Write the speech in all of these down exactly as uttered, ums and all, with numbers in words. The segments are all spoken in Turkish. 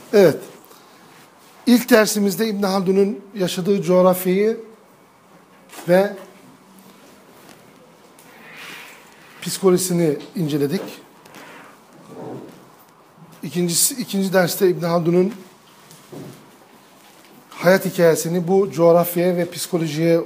Evet. İlk dersimizde İbn Haldun'un yaşadığı coğrafyayı ve psikolojisini inceledik. İkincisi, ikinci derste İbn Haldun'un hayat hikayesini bu coğrafyaya ve psikolojiye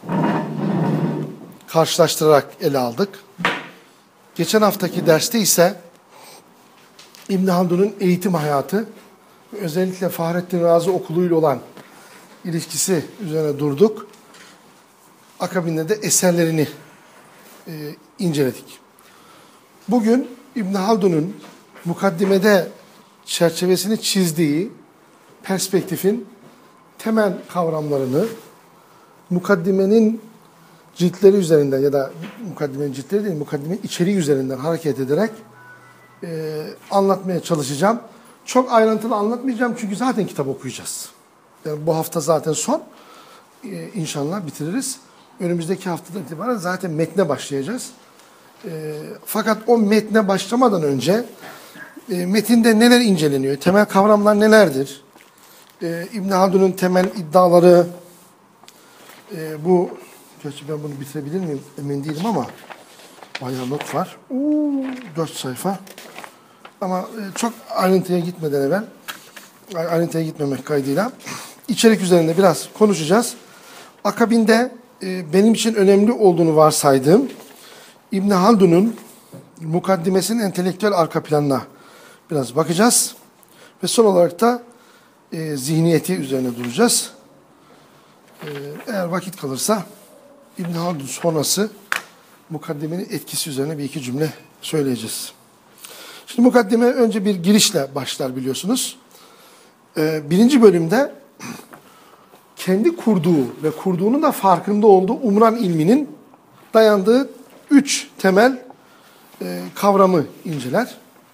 karşılaştırarak ele aldık. Geçen haftaki derste ise İbn Haldun'un eğitim hayatı, özellikle Fahrettin Razi okuluyla olan ilişkisi üzerine durduk. Akabinde de eserlerini e, inceledik. Bugün İbn Haldun'un mukaddimede çerçevesini çizdiği perspektifin temel kavramlarını mukaddimenin ciltleri üzerinden ya da mukaddimenin ciltleri değil, mukaddimenin içeriği üzerinden hareket ederek e, anlatmaya çalışacağım. Çok ayrıntılı anlatmayacağım çünkü zaten kitap okuyacağız. Yani bu hafta zaten son. Ee, inşallah bitiririz. Önümüzdeki haftadan itibaren zaten metne başlayacağız. Ee, fakat o metne başlamadan önce e, metinde neler inceleniyor? Temel kavramlar nelerdir? Ee, İbn Haldun'un temel iddiaları, e, bu, gerçi ben bunu bitirebilir miyim emin değilim ama bayağı not var. Uuu, dört sayfa. Ama çok ayrıntıya gitmeden evvel, ayrıntıya gitmemek kaydıyla içerik üzerinde biraz konuşacağız. Akabinde benim için önemli olduğunu varsaydığım İbn Haldun'un mukaddimesinin entelektüel arka planına biraz bakacağız. Ve son olarak da e, zihniyeti üzerine duracağız. E, eğer vakit kalırsa İbn Haldun sonrası mukaddimenin etkisi üzerine bir iki cümle söyleyeceğiz. Şimdi mukaddime önce bir girişle başlar biliyorsunuz. Ee, birinci bölümde kendi kurduğu ve kurduğunun da farkında olduğu umran ilminin dayandığı üç temel e, kavramı inceler.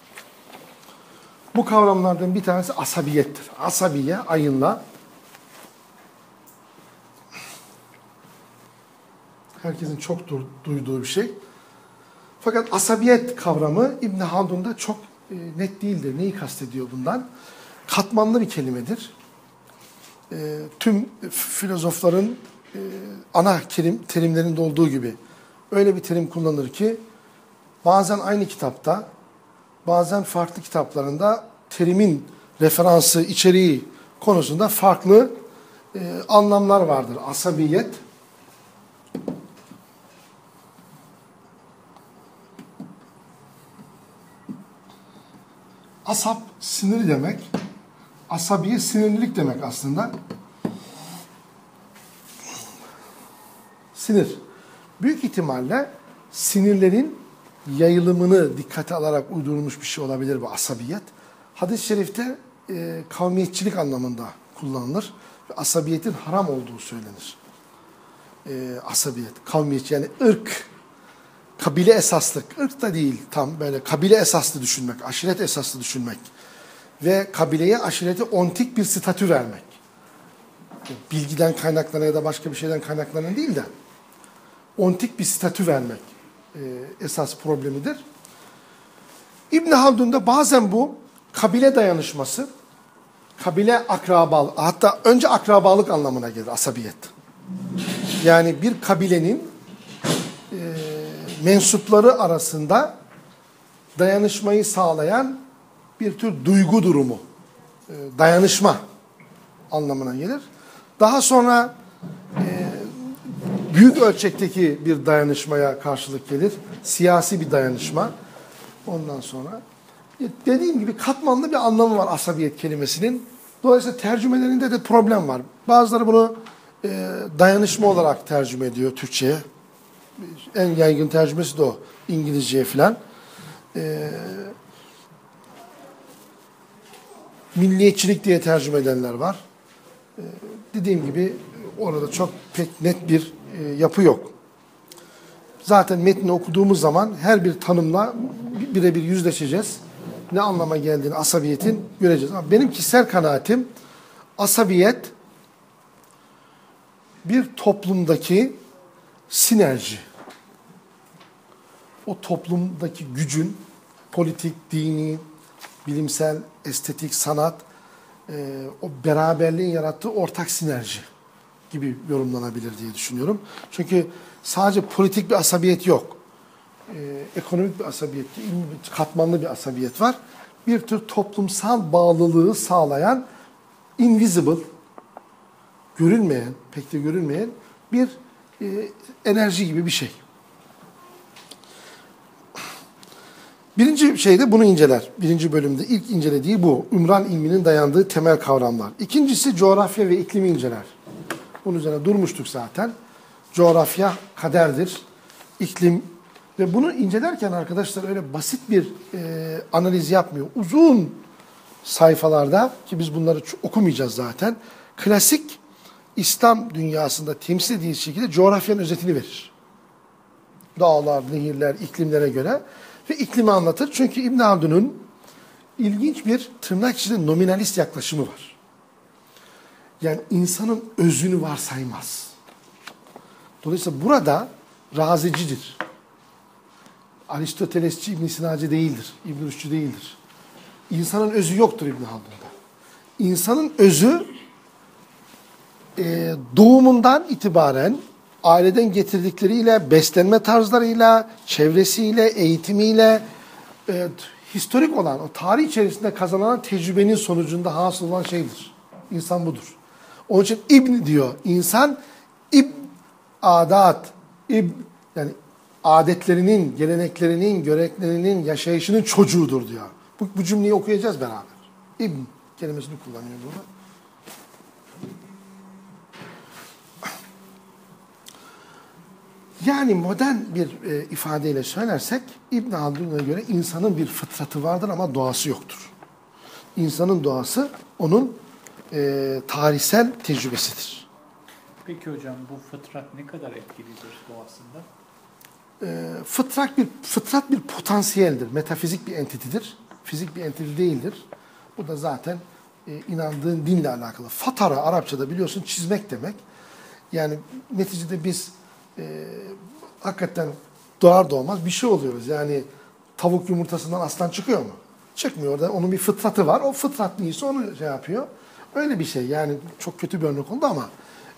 Bu kavramlardan bir tanesi asabiyettir. Asabiye, ayınla. Herkesin çok duyduğu bir şey. Fakat asabiyet kavramı İbn Haldun'da çok e, net değildir. Neyi kastediyor bundan? Katmanlı bir kelimedir. E, tüm filozofların e, ana kelim, terimlerinde olduğu gibi öyle bir terim kullanır ki bazen aynı kitapta, bazen farklı kitaplarında terimin referansı, içeriği konusunda farklı e, anlamlar vardır. Asabiyet. Asap, sinir demek. Asabiye, sinirlilik demek aslında. Sinir. Büyük ihtimalle sinirlerin yayılımını dikkate alarak uydurulmuş bir şey olabilir bu asabiyet. Hadis-i şerifte e, kavmiyetçilik anlamında kullanılır. Ve asabiyetin haram olduğu söylenir. E, asabiyet, kavmiyetçi yani ırk. Kabile esaslı, ırk da değil tam böyle kabile esaslı düşünmek, aşiret esaslı düşünmek ve kabileye, aşirete ontik bir statü vermek. Bilgiden kaynaklanan ya da başka bir şeyden kaynaklanan değil de ontik bir statü vermek e, esas problemidir. İbn Haldun'da bazen bu kabile dayanışması, kabile akrabalık, hatta önce akrabalık anlamına gelir asabiyet. Yani bir kabilenin e, mensupları arasında dayanışmayı sağlayan bir tür duygu durumu, dayanışma anlamına gelir. Daha sonra e, büyük ölçekteki bir dayanışmaya karşılık gelir. Siyasi bir dayanışma. Ondan sonra dediğim gibi katmanlı bir anlamı var asabiyet kelimesinin. Dolayısıyla tercümelerinde de problem var. Bazıları bunu e, dayanışma olarak tercüme ediyor Türkçe'ye. En yaygın tercümesi de o. İngilizceye filan. Ee, milliyetçilik diye tercüme edenler var. Ee, dediğim gibi orada çok pek net bir e, yapı yok. Zaten metni okuduğumuz zaman her bir tanımla birebir yüzleşeceğiz. Ne anlama geldiğini asabiyetin göreceğiz. Ama benim kişisel kanaatim asabiyet bir toplumdaki sinerji. O toplumdaki gücün politik, dini, bilimsel, estetik, sanat e, o beraberliğin yarattığı ortak sinerji gibi yorumlanabilir diye düşünüyorum. Çünkü sadece politik bir asabiyet yok. E, ekonomik bir asabiyet, katmanlı bir asabiyet var. Bir tür toplumsal bağlılığı sağlayan invisible, görünmeyen, pek de görünmeyen bir e, enerji gibi bir şey. Birinci şeyde bunu inceler. Birinci bölümde ilk incelediği bu. Ümran ilminin dayandığı temel kavramlar. İkincisi coğrafya ve iklimi inceler. Bunun üzerine durmuştuk zaten. Coğrafya kaderdir. İklim ve bunu incelerken arkadaşlar öyle basit bir e, analiz yapmıyor. Uzun sayfalarda ki biz bunları okumayacağız zaten. Klasik İslam dünyasında temsil edildiği şekilde coğrafyanın özetini verir. Dağlar, nehirler, iklimlere göre ve iklimi anlatır. Çünkü İbn Haldun'un ilginç bir tırnak içinde nominalist yaklaşımı var. Yani insanın özünü varsaymaz. Dolayısıyla burada razicidir. Aristotelesçi, İbn Sinacı değildir. İbn Rüşdü değildir. İnsanın özü yoktur İbn Haldun'da. İnsanın özü e, doğumundan itibaren aileden getirdikleriyle, beslenme tarzlarıyla, çevresiyle, eğitimiyle, e, historik olan, o tarih içerisinde kazanılan tecrübenin sonucunda hasıl olan şeydir. İnsan budur. Onun için İbn diyor. İnsan İb adat, İb yani adetlerinin, geleneklerinin, göreneklerinin, yaşayışının çocuğudur diyor. Bu, bu cümleyi okuyacağız beraber. İbn kelimesini kullanıyor burada. Yani modern bir e, ifadeyle söylersek İbn Haldun'a göre insanın bir fıtratı vardır ama doğası yoktur. İnsanın doğası onun e, tarihsel tecrübesidir. Peki hocam bu fıtrat ne kadar etkilidir doğasında? E, fıtrat bir fıtrat bir potansiyeldir. Metafizik bir entitidir. Fizik bir entiti değildir. Bu da zaten e, inandığın dinle alakalı. Fatara Arapçada biliyorsun çizmek demek. Yani neticede biz e, hakikaten doğar doğmaz bir şey oluyoruz. Yani tavuk yumurtasından aslan çıkıyor mu? Çıkmıyor. Orada onun bir fıtratı var. O fıtrat neyse onu şey yapıyor. Öyle bir şey. Yani çok kötü bir örnek oldu ama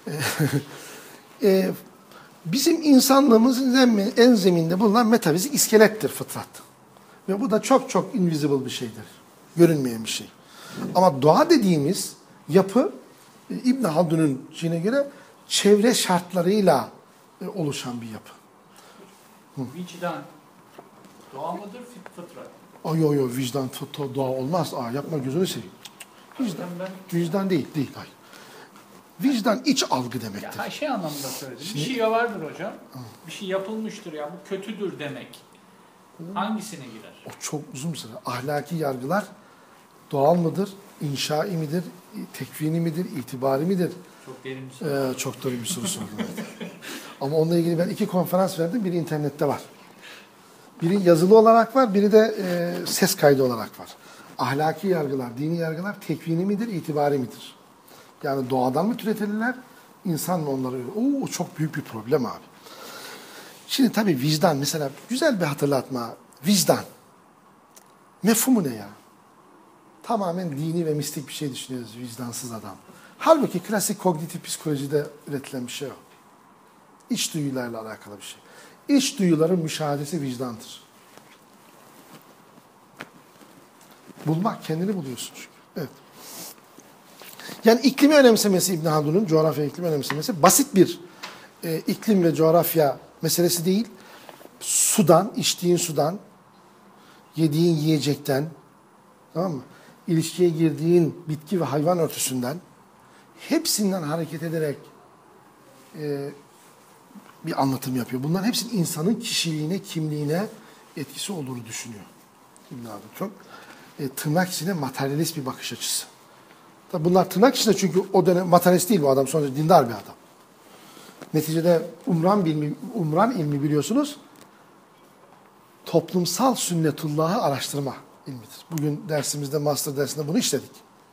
e, bizim insanlığımızın en, en zeminde bulunan metafizik iskelettir fıtrat. Ve bu da çok çok invisible bir şeydir. Görünmeyen bir şey. Ama doğa dediğimiz yapı e, İbn Haldun'un şeyine göre çevre şartlarıyla e, oluşan bir yapı. Hı. Vicdan doğa mıdır fıtrat? Ay yo yo vicdan fıtrat doğa olmaz. Aa, yapma gözünü seveyim. Vicdan, ben... vicdan değil, değil. Hayır. Vicdan iç algı demektir. Ya şey anlamında söyledim. Şimdi... Bir şey vardır hocam. Hı. Bir şey yapılmıştır ya bu kötüdür demek. Hı. Hangisine girer? O çok uzun süre. Ahlaki yargılar doğal mıdır? İnşai midir? Tekvini midir? İtibari midir? Çok derin bir soru. Ee, çok derin bir soru sordum. Ama onunla ilgili ben iki konferans verdim. Biri internette var. Biri yazılı olarak var. Biri de e, ses kaydı olarak var. Ahlaki yargılar, dini yargılar tekvini midir? İtibari midir? Yani doğadan mı türetilirler? İnsan mı onları öyle? Oo, o çok büyük bir problem abi. Şimdi tabii vicdan mesela güzel bir hatırlatma. Vicdan. Mefhumu ne ya? Tamamen dini ve mistik bir şey düşünüyoruz vicdansız adam. Halbuki klasik kognitif psikolojide üretilen bir şey o. İç duyularla alakalı bir şey. İç duyuların müşahadesi vicdandır. Bulmak, kendini buluyorsun çünkü. Evet. Yani iklimi önemsemesi İbn Haldun'un, coğrafya iklimi önemsemesi basit bir e, iklim ve coğrafya meselesi değil. Sudan, içtiğin sudan, yediğin yiyecekten, tamam mı? İlişkiye girdiğin bitki ve hayvan örtüsünden, hepsinden hareket ederek e, bir anlatım yapıyor. Bunların hepsinin insanın kişiliğine, kimliğine etkisi olduğunu düşünüyor. İbn Haldun çok e, tırnak içinde materyalist bir bakış açısı. Tabi bunlar tırnak içinde çünkü o dönem materyalist değil bu adam, sonuçta dindar bir adam. Neticede Umran ilmi, Umran ilmi biliyorsunuz toplumsal sünnetullahı araştırma ilmidir. Bugün dersimizde, master dersinde bunu işledik.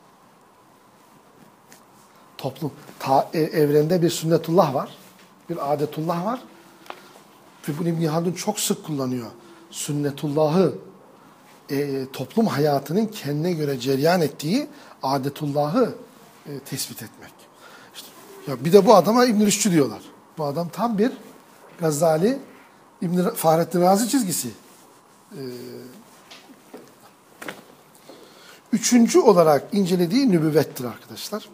Toplum, ta, e, evrende bir sünnetullah var, bir adetullah var. Ve bunu İbn Haldun çok sık kullanıyor. Sünnetullahı e, toplum hayatının kendine göre cereyan ettiği adetullahı e, tespit etmek. İşte, ya bir de bu adama İbn Rüşdü diyorlar. Bu adam tam bir Gazali, İbn Fahrettin Razi çizgisi. Ee, üçüncü olarak incelediği nübüvvettir arkadaşlar.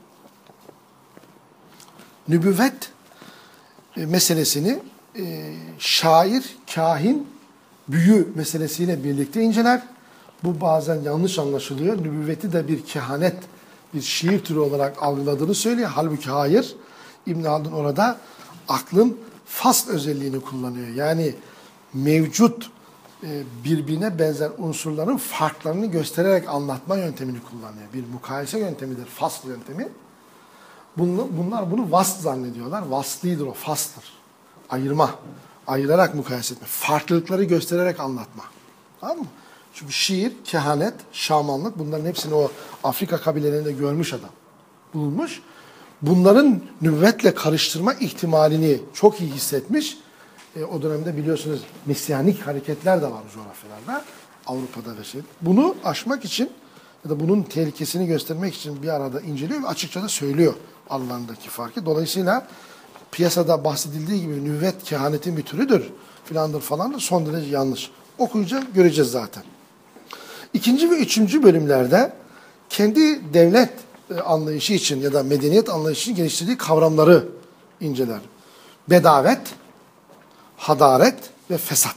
Nübüvvet e, meselesini e, şair, kahin, büyü meselesiyle birlikte inceler. Bu bazen yanlış anlaşılıyor. Nübüvveti de bir kehanet, bir şiir türü olarak algıladığını söylüyor. Halbuki hayır. İbn Haldun orada aklın fasl özelliğini kullanıyor. Yani mevcut e, birbirine benzer unsurların farklarını göstererek anlatma yöntemini kullanıyor. Bir mukayese yöntemidir, fasl yöntemi. Bunlar, bunlar bunu vasl zannediyorlar. Vaslidir o, faslıdır. Ayırma, ayırarak mukayese etme, farklılıkları göstererek anlatma. Tamam mı? Çünkü şiir, kehanet, şamanlık bunların hepsini o Afrika kabilelerinde görmüş adam. Bulunmuş. Bunların nübüvvetle karıştırma ihtimalini çok iyi hissetmiş. E, o dönemde biliyorsunuz Mesyanik hareketler de var o coğrafyalarda. Avrupa'da ve şey. Bunu aşmak için ya da bunun tehlikesini göstermek için bir arada inceliyor ve açıkça da söylüyor aralarındaki farkı. Dolayısıyla piyasada bahsedildiği gibi nübüvvet kehanetin bir türüdür filandır falan da son derece yanlış. Okuyunca göreceğiz zaten. İkinci ve üçüncü bölümlerde kendi devlet anlayışı için ya da medeniyet anlayışı için geliştirdiği kavramları inceler. Bedavet, hadaret ve fesat.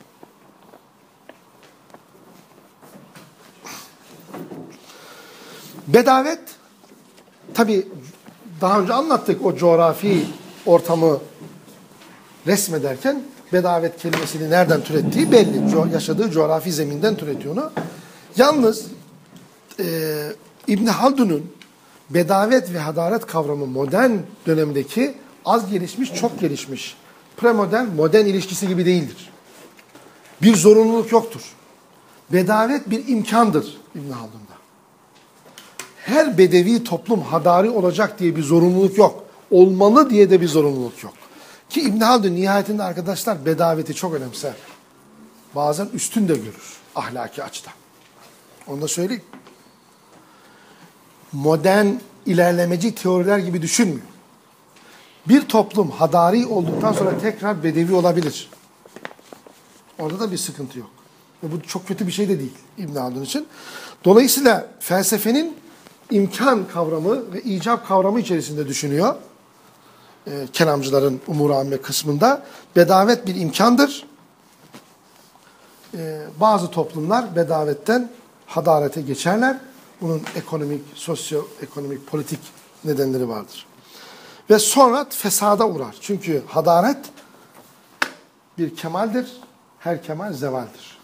Bedavet, tabi daha önce anlattık o coğrafi ortamı resmederken bedavet kelimesini nereden türettiği belli. Co yaşadığı coğrafi zeminden türetiyor onu. Yalnız e, İbn Haldun'un bedavet ve hadaret kavramı modern dönemdeki az gelişmiş, çok gelişmiş, premodern, modern ilişkisi gibi değildir. Bir zorunluluk yoktur. Bedavet bir imkandır İbn Haldun'da. Her bedevi toplum hadari olacak diye bir zorunluluk yok. Olmalı diye de bir zorunluluk yok. Ki İbn Haldun nihayetinde arkadaşlar bedaveti çok önemser. Bazen üstün de görür ahlaki açıdan. Onu da söyleyeyim. Modern ilerlemeci teoriler gibi düşünmüyor. Bir toplum hadari olduktan sonra tekrar bedevi olabilir. Orada da bir sıkıntı yok. Ve bu çok kötü bir şey de değil İbn Haldun için. Dolayısıyla felsefenin imkan kavramı ve icap kavramı içerisinde düşünüyor. Ee, kelamcıların umur-u amme kısmında. Bedavet bir imkandır. Ee, bazı toplumlar bedavetten hadarete geçerler. Bunun ekonomik, sosyoekonomik, politik nedenleri vardır. Ve sonra fesada uğrar. Çünkü hadaret bir kemaldir. Her kemal zevaldir.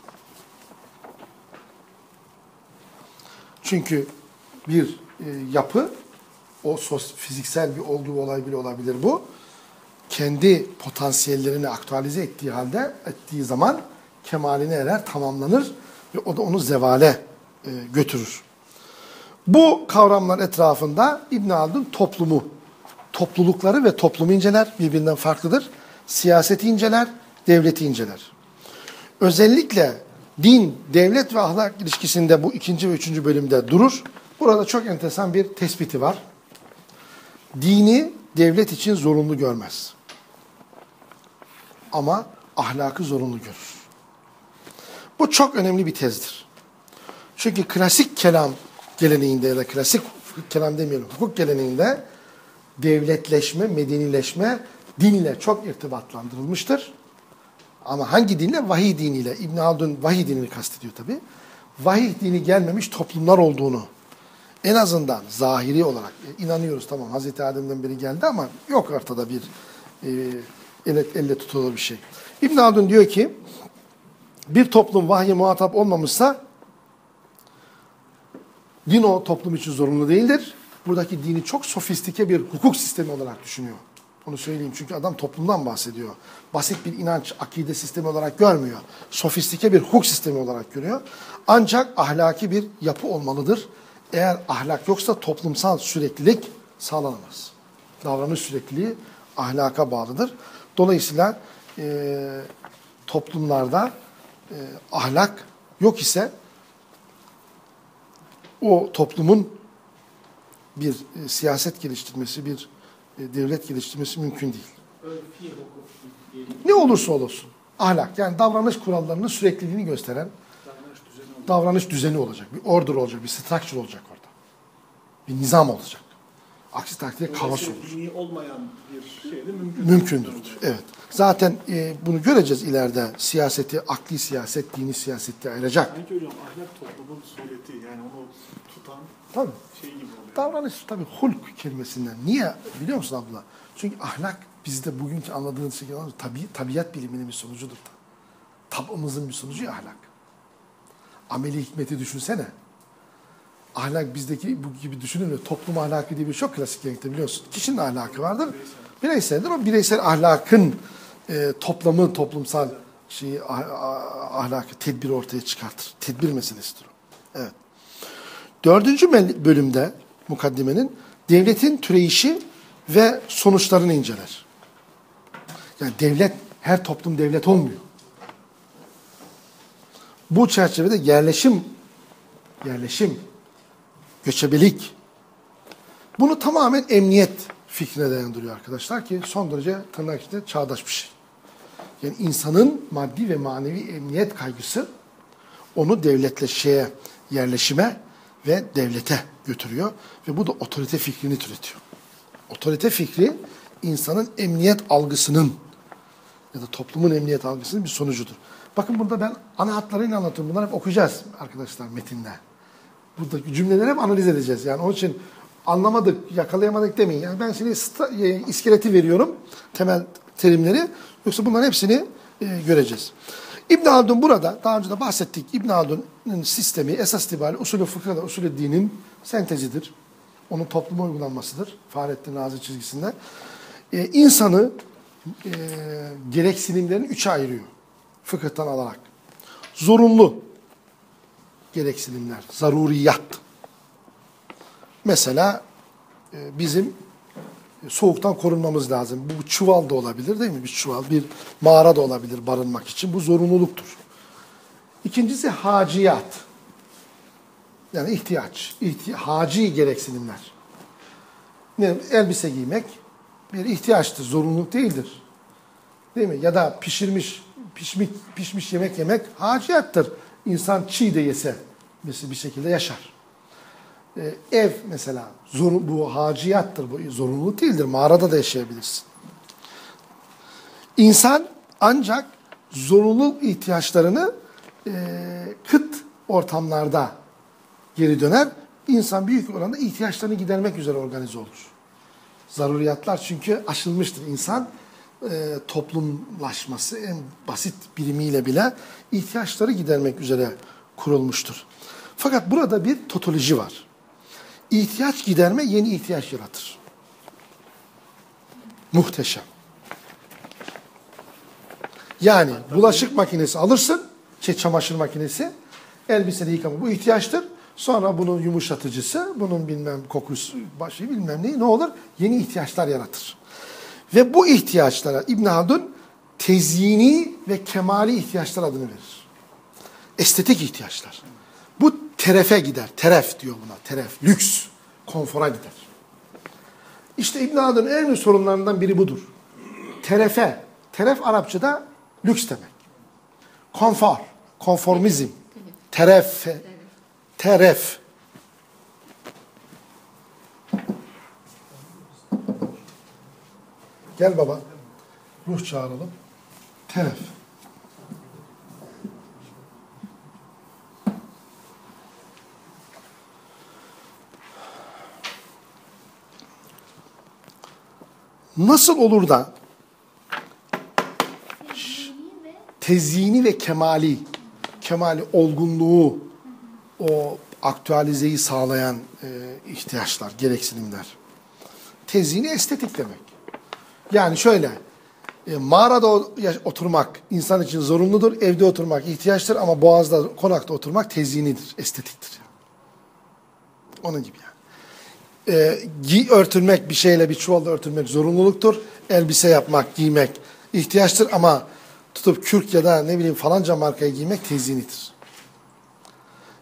Çünkü bir e, yapı, o sos, fiziksel bir olgu olay bile olabilir bu. Kendi potansiyellerini aktualize ettiği halde, ettiği zaman kemaline erer, tamamlanır ve o da onu zevale e, götürür. Bu kavramlar etrafında İbn Haldun toplumu, toplulukları ve toplumu inceler, birbirinden farklıdır. Siyaseti inceler, devleti inceler. Özellikle din, devlet ve ahlak ilişkisinde bu ikinci ve üçüncü bölümde durur. Burada çok enteresan bir tespiti var. Dini devlet için zorunlu görmez. Ama ahlakı zorunlu görür. Bu çok önemli bir tezdir. Çünkü klasik kelam geleneğinde ya da klasik kelam demiyorum, hukuk geleneğinde devletleşme, medenileşme dinle çok irtibatlandırılmıştır. Ama hangi dinle? Vahiy diniyle. İbn Haldun vahiy dinini kastediyor tabii. Vahiy dini gelmemiş toplumlar olduğunu en azından zahiri olarak inanıyoruz. Tamam Hazreti Adem'den beri geldi ama yok ortada bir e, elle, elle tutulur bir şey. İbn Haldun diyor ki bir toplum vahye muhatap olmamışsa din o toplum için zorunlu değildir. Buradaki dini çok sofistike bir hukuk sistemi olarak düşünüyor. Onu söyleyeyim çünkü adam toplumdan bahsediyor. Basit bir inanç, akide sistemi olarak görmüyor. Sofistike bir hukuk sistemi olarak görüyor. Ancak ahlaki bir yapı olmalıdır. Eğer ahlak yoksa toplumsal süreklilik sağlanamaz. Davranış sürekliliği ahlaka bağlıdır. Dolayısıyla e, toplumlarda e, ahlak yok ise o toplumun bir e, siyaset geliştirmesi, bir e, devlet geliştirmesi mümkün değil. Örfi hukuk diyelim. Ne olursa olsun. Ahlak, yani davranış kurallarının sürekliliğini gösteren Davranış düzeni olacak. davranış düzeni olacak. Bir order olacak, bir structure olacak orada. Bir nizam olacak. Aksi takdirde kaos Dolayısıyla olur. dini olmayan bir şey de mümkün. Mümkündür. Evet. Zaten e, bunu göreceğiz ileride. Siyaseti, akli siyaset, dini siyasette ayıracak. Sanki hocam ahlak toplumun sureti, yani onu tutan Tabii. şey gibi oluyor. Davranış tabii hulk kelimesinden. Niye biliyor musun abla? Çünkü ahlak bizde bugünkü anladığımız şekilde tabi, tabiat biliminin bir sonucudur. Tabımızın bir sonucu ya ahlak. Ameli hikmeti düşünsene. Ahlak bizdeki bu gibi düşünülmüyor. Toplum ahlakı diye bir çok klasik renkte biliyorsun. Kişinin ahlakı vardır. Bireyseldir. O bireysel ahlakın e, toplamı, toplumsal şeyi, ah, ah, ahlakı, tedbir ortaya çıkartır. Tedbir meselesidir o. Evet. Dördüncü bölümde mukaddimenin devletin türeyişi ve sonuçlarını inceler. Yani devlet, her toplum devlet olmuyor. Bu çerçevede yerleşim, yerleşim, göçebelik, bunu tamamen emniyet fikrine dayandırıyor arkadaşlar ki son derece tırnak içinde çağdaş bir şey. Yani insanın maddi ve manevi emniyet kaygısı onu devletleşmeye, yerleşime ve devlete götürüyor ve bu da otorite fikrini türetiyor. Otorite fikri insanın emniyet algısının ya da toplumun emniyet algısının bir sonucudur. Bakın burada ben ana hatlarıyla anlatıyorum. Bunları hep okuyacağız arkadaşlar metinde. Buradaki cümleleri hep analiz edeceğiz. Yani onun için anlamadık, yakalayamadık demeyin. Yani ben şimdi iskeleti veriyorum, temel terimleri. Yoksa bunların hepsini e, göreceğiz. İbn Haldun burada, daha önce de bahsettik, İbn Haldun'un sistemi esas itibariyle usulü fıkıhla usulü dinin sentezidir. Onun topluma uygulanmasıdır. Fahrettin Razi çizgisinde. Ee, insanı e, gereksinimlerini üçe ayırıyor. Fıkıhtan alarak. Zorunlu gereksinimler, zaruriyat. Mesela e, bizim soğuktan korunmamız lazım. Bu çuval da olabilir değil mi? Bir çuval, bir mağara da olabilir barınmak için. Bu zorunluluktur. İkincisi haciyat. Yani ihtiyaç. İhti haci gereksinimler. Ne, elbise giymek bir ihtiyaçtır, zorunluluk değildir. Değil mi? Ya da pişirmiş, pişmiş, pişmiş yemek yemek haciyattır. İnsan çiğ de yese bir şekilde yaşar. Ee, ev mesela zor, bu haciyattır, bu zorunluluk değildir. Mağarada da yaşayabilirsin. İnsan ancak zorunluluk ihtiyaçlarını e, kıt ortamlarda geri döner. İnsan büyük oranda ihtiyaçlarını gidermek üzere organize olur. Zaruriyatlar çünkü aşılmıştır. İnsan e, toplumlaşması en basit birimiyle bile ihtiyaçları gidermek üzere kurulmuştur. Fakat burada bir totoloji var. İhtiyaç giderme yeni ihtiyaç yaratır. Muhteşem. Yani bulaşık makinesi alırsın, şey, çamaşır makinesi, elbiseni yıkama. Bu ihtiyaçtır. Sonra bunun yumuşatıcısı, bunun bilmem kokusu, başı bilmem neyi ne olur? Yeni ihtiyaçlar yaratır. Ve bu ihtiyaçlara İbn Haldun tezyini ve kemali ihtiyaçlar adını verir. Estetik ihtiyaçlar. Bu terefe gider. Teref diyor buna. Teref. Lüks. Konfora gider. İşte İbn Haldun'un en büyük sorunlarından biri budur. Terefe. Teref Arapçada lüks demek. Konfor. Konformizm. Terefe. Teref. Gel baba. Ruh çağıralım. Teref. Nasıl olur da tezyini ve kemali, kemali olgunluğu, o aktualizeyi sağlayan e, ihtiyaçlar, gereksinimler. Tezyini estetik demek. Yani şöyle, e, mağarada oturmak insan için zorunludur, evde oturmak ihtiyaçtır ama boğazda, konakta oturmak tezyinidir, estetiktir. Onun gibi yani. E, giy, örtülmek bir şeyle, bir çuvalla örtülmek zorunluluktur. Elbise yapmak, giymek ihtiyaçtır ama tutup kürk ya da ne bileyim falanca markayı giymek tezyinidir.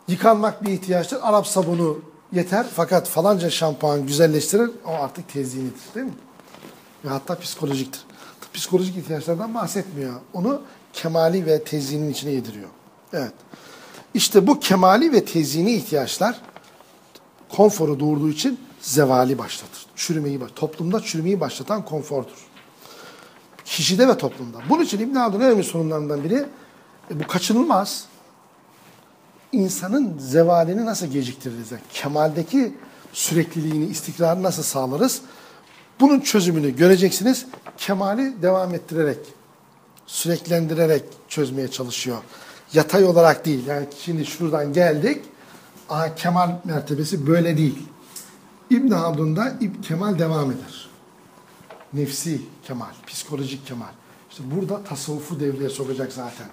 Yıkanmak bir ihtiyaçtır. Arap sabunu yeter. Fakat falanca şampuan güzelleştirir. O artık tezyinidir. Değil mi? Ve hatta psikolojiktir. Psikolojik ihtiyaçlardan bahsetmiyor. Onu kemali ve tezyinin içine yediriyor. Evet. İşte bu kemali ve tezyini ihtiyaçlar konforu doğurduğu için zevali başlatır. Çürümeyi, toplumda çürümeyi başlatan konfordur. Kişide ve toplumda. Bunun için İbn Haldun'un en önemli sorunlarından biri e, bu kaçınılmaz. İnsanın zevalini nasıl geciktiririz? Yani kemaldeki sürekliliğini, istikrarını nasıl sağlarız? Bunun çözümünü göreceksiniz. Kemali devam ettirerek, süreklendirerek çözmeye çalışıyor. Yatay olarak değil. Yani şimdi şuradan geldik. Aha, kemal mertebesi böyle değil. İbn Haldun'da kemal devam eder. Nefsi kemal, psikolojik kemal. İşte burada tasavvufu devreye sokacak zaten.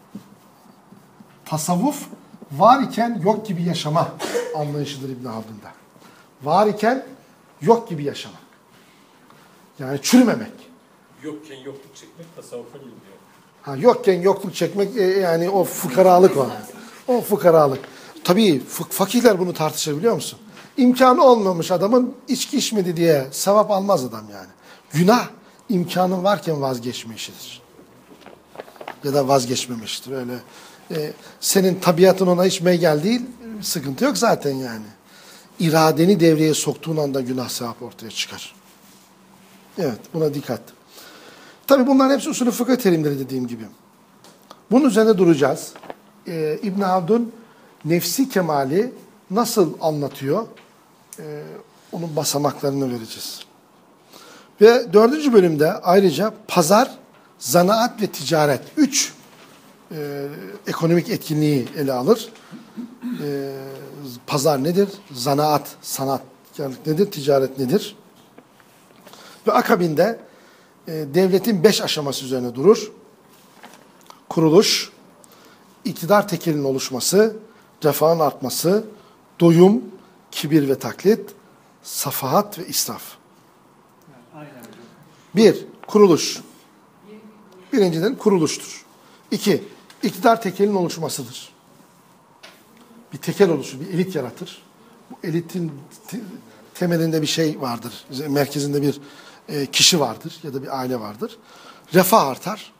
Tasavvuf var iken yok gibi yaşama anlayışıdır İbn Haldun'da. Var iken yok gibi yaşamak. Yani çürümemek. Yokken yokluk çekmek tasavvufa giriyor. Ha, yokken yokluk çekmek e, yani o fukaralık var. O fukaralık. Tabii fakirler bunu tartışır biliyor musun? İmkanı olmamış adamın içki içmedi diye sevap almaz adam yani. Günah imkanın varken vazgeçme işidir. Ya da vazgeçmemiştir öyle. E, senin tabiatın ona hiç meygel değil, sıkıntı yok zaten yani. İradeni devreye soktuğun anda günah sevap ortaya çıkar. Evet, buna dikkat. Tabii bunların hepsi usulü fıkıh terimleri dediğim gibi. Bunun üzerine duracağız. Ee, İbn Haldun nefsi kemali nasıl anlatıyor? Ee, onun basamaklarını vereceğiz. Ve dördüncü bölümde ayrıca pazar, zanaat ve ticaret. Üç e, ekonomik etkinliği ele alır. E, pazar nedir? Zanaat, sanat nedir? Ticaret nedir? Ve akabinde e, devletin beş aşaması üzerine durur. Kuruluş, iktidar tekelinin oluşması, refahın artması, doyum, kibir ve taklit, safahat ve israf. Bir, kuruluş. Birinciden kuruluştur. İki, iktidar tekelinin oluşmasıdır. Bir tekel oluşur, bir elit yaratır. Bu elitin te temelinde bir şey vardır. Merkezinde bir e, kişi vardır ya da bir aile vardır. Refah artar.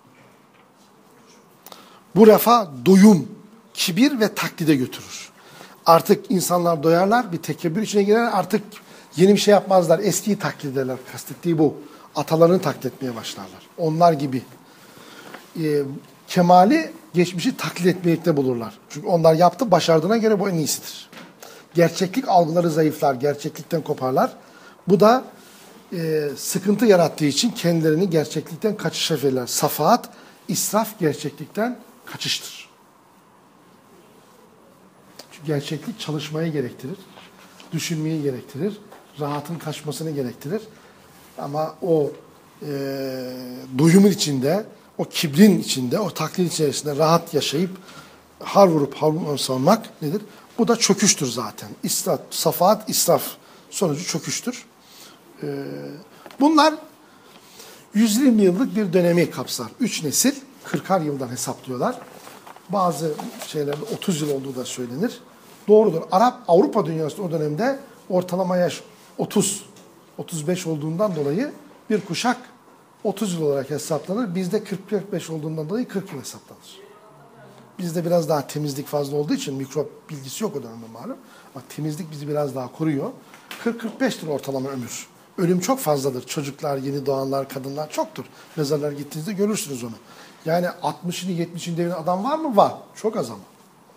Bu refah doyum, kibir ve taklide götürür. Artık insanlar doyarlar, bir tekebbür içine girer, artık yeni bir şey yapmazlar. Eskiyi taklit ederler. Kastettiği bu. Atalarını taklit etmeye başlarlar. Onlar gibi. E, kemali, geçmişi taklit etmekte bulurlar. Çünkü onlar yaptı, başardığına göre bu en iyisidir. Gerçeklik algıları zayıflar, gerçeklikten koparlar. Bu da e, sıkıntı yarattığı için kendilerini gerçeklikten kaçışa verirler. Safahat, israf gerçeklikten kaçıştır. Çünkü gerçeklik çalışmayı gerektirir, düşünmeyi gerektirir, rahatın kaçmasını gerektirir. Ama o e, doyumun içinde, o kibrin içinde, o taklit içerisinde rahat yaşayıp har vurup har vurup savunmak nedir? Bu da çöküştür zaten. İsraf, safahat, israf sonucu çöküştür. Ee, bunlar yüz yirmi yıllık bir dönemi kapsar. Üç nesil, kırkar yıldan hesaplıyorlar. Bazı şeylerde otuz yıl olduğu da söylenir. Doğrudur. Arap, Avrupa dünyasında o dönemde ortalama yaş otuz, otuz beş olduğundan dolayı bir kuşak otuz yıl olarak hesaplanır. Bizde kırk kırk beş olduğundan dolayı kırk yıl hesaplanır. Bizde biraz daha temizlik fazla olduğu için mikrop bilgisi yok o dönemde malum. Ama temizlik bizi biraz daha koruyor. kırk kırk beştir ortalama ömür. Ölüm çok fazladır. Çocuklar, yeni doğanlar, kadınlar çoktur. Mezarlara gittiğinizde görürsünüz onu. Yani altmışını yetmişini deviren adam var mı? Var. Çok az ama.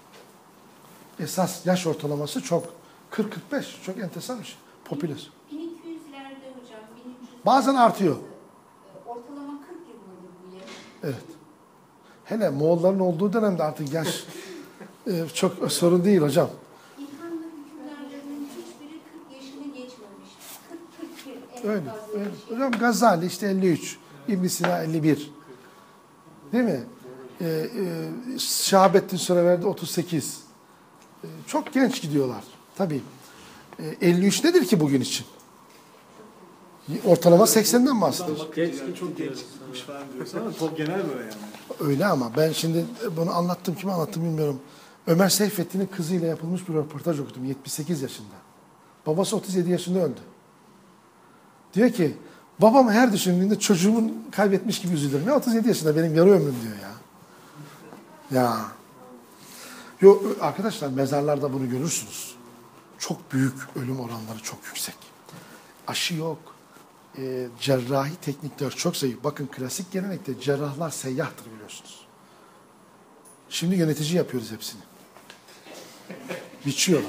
Esas yaş ortalaması çok. kırk kırk beş. Çok enteresan bir şey. Popüler. bin iki yüzlerde hocam. bin üç yüz Bazen artıyor. Ortalama kırk yıl mıdır bu yer? Evet. Hele Moğolların olduğu dönemde artık yaş e, çok sorun değil hocam. İlhanlı hükümdarlarının hiçbiri kırk yaşını geçmemiş. kırk kırk bir en Öyle, fazla öyle. yaşı. Hocam Gazali işte elli üç, İbn Sina elli bir. Değil mi? Ee, e, Şahabettin Süreverdi otuz sekiz. Ee, çok genç gidiyorlar. Tabii. Ee, elli üç nedir ki bugün için? Ortalama seksenden bahsediyoruz. Genç, çok gençmiş falan diyorsun ama çok genel böyle yani. Öyle ama ben şimdi bunu anlattım, kime anlattım bilmiyorum. Ömer Seyfettin'in kızıyla yapılmış bir röportaj okudum yetmiş sekiz yaşında. Babası otuz yedi yaşında öldü. Diyor ki babam her düşündüğünde çocuğumun kaybetmiş gibi üzülürüm. Ya otuz yedi yaşında benim yarı ömrüm diyor ya. Ya. Yo, arkadaşlar mezarlarda bunu görürsünüz. Çok büyük ölüm oranları çok yüksek. Aşı yok. E, cerrahi teknikler çok zayıf. Bakın klasik gelenekte cerrahlar seyyahtır biliyorsunuz. Şimdi yönetici yapıyoruz hepsini. Biçiyorlar.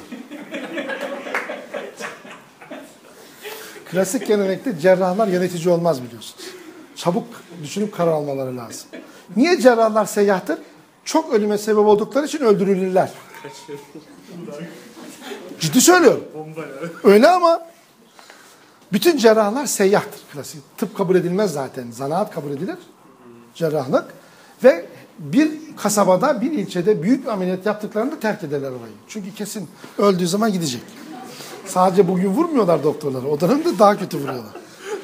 Klasik gelenekte cerrahlar yönetici olmaz biliyorsunuz. Çabuk düşünüp karar almaları lazım. Niye cerrahlar seyyahtır? Çok ölüme sebep oldukları için öldürülürler. Ciddi söylüyorum. Öyle ama bütün cerrahlar seyyahtır. Klasik. Tıp kabul edilmez zaten. Zanaat kabul edilir. Cerrahlık. Ve bir kasabada, bir ilçede büyük bir ameliyat yaptıklarında terk ederler orayı. Çünkü kesin öldüğü zaman gidecek. Sadece bugün vurmuyorlar doktorları. O dönemde daha kötü vuruyorlar.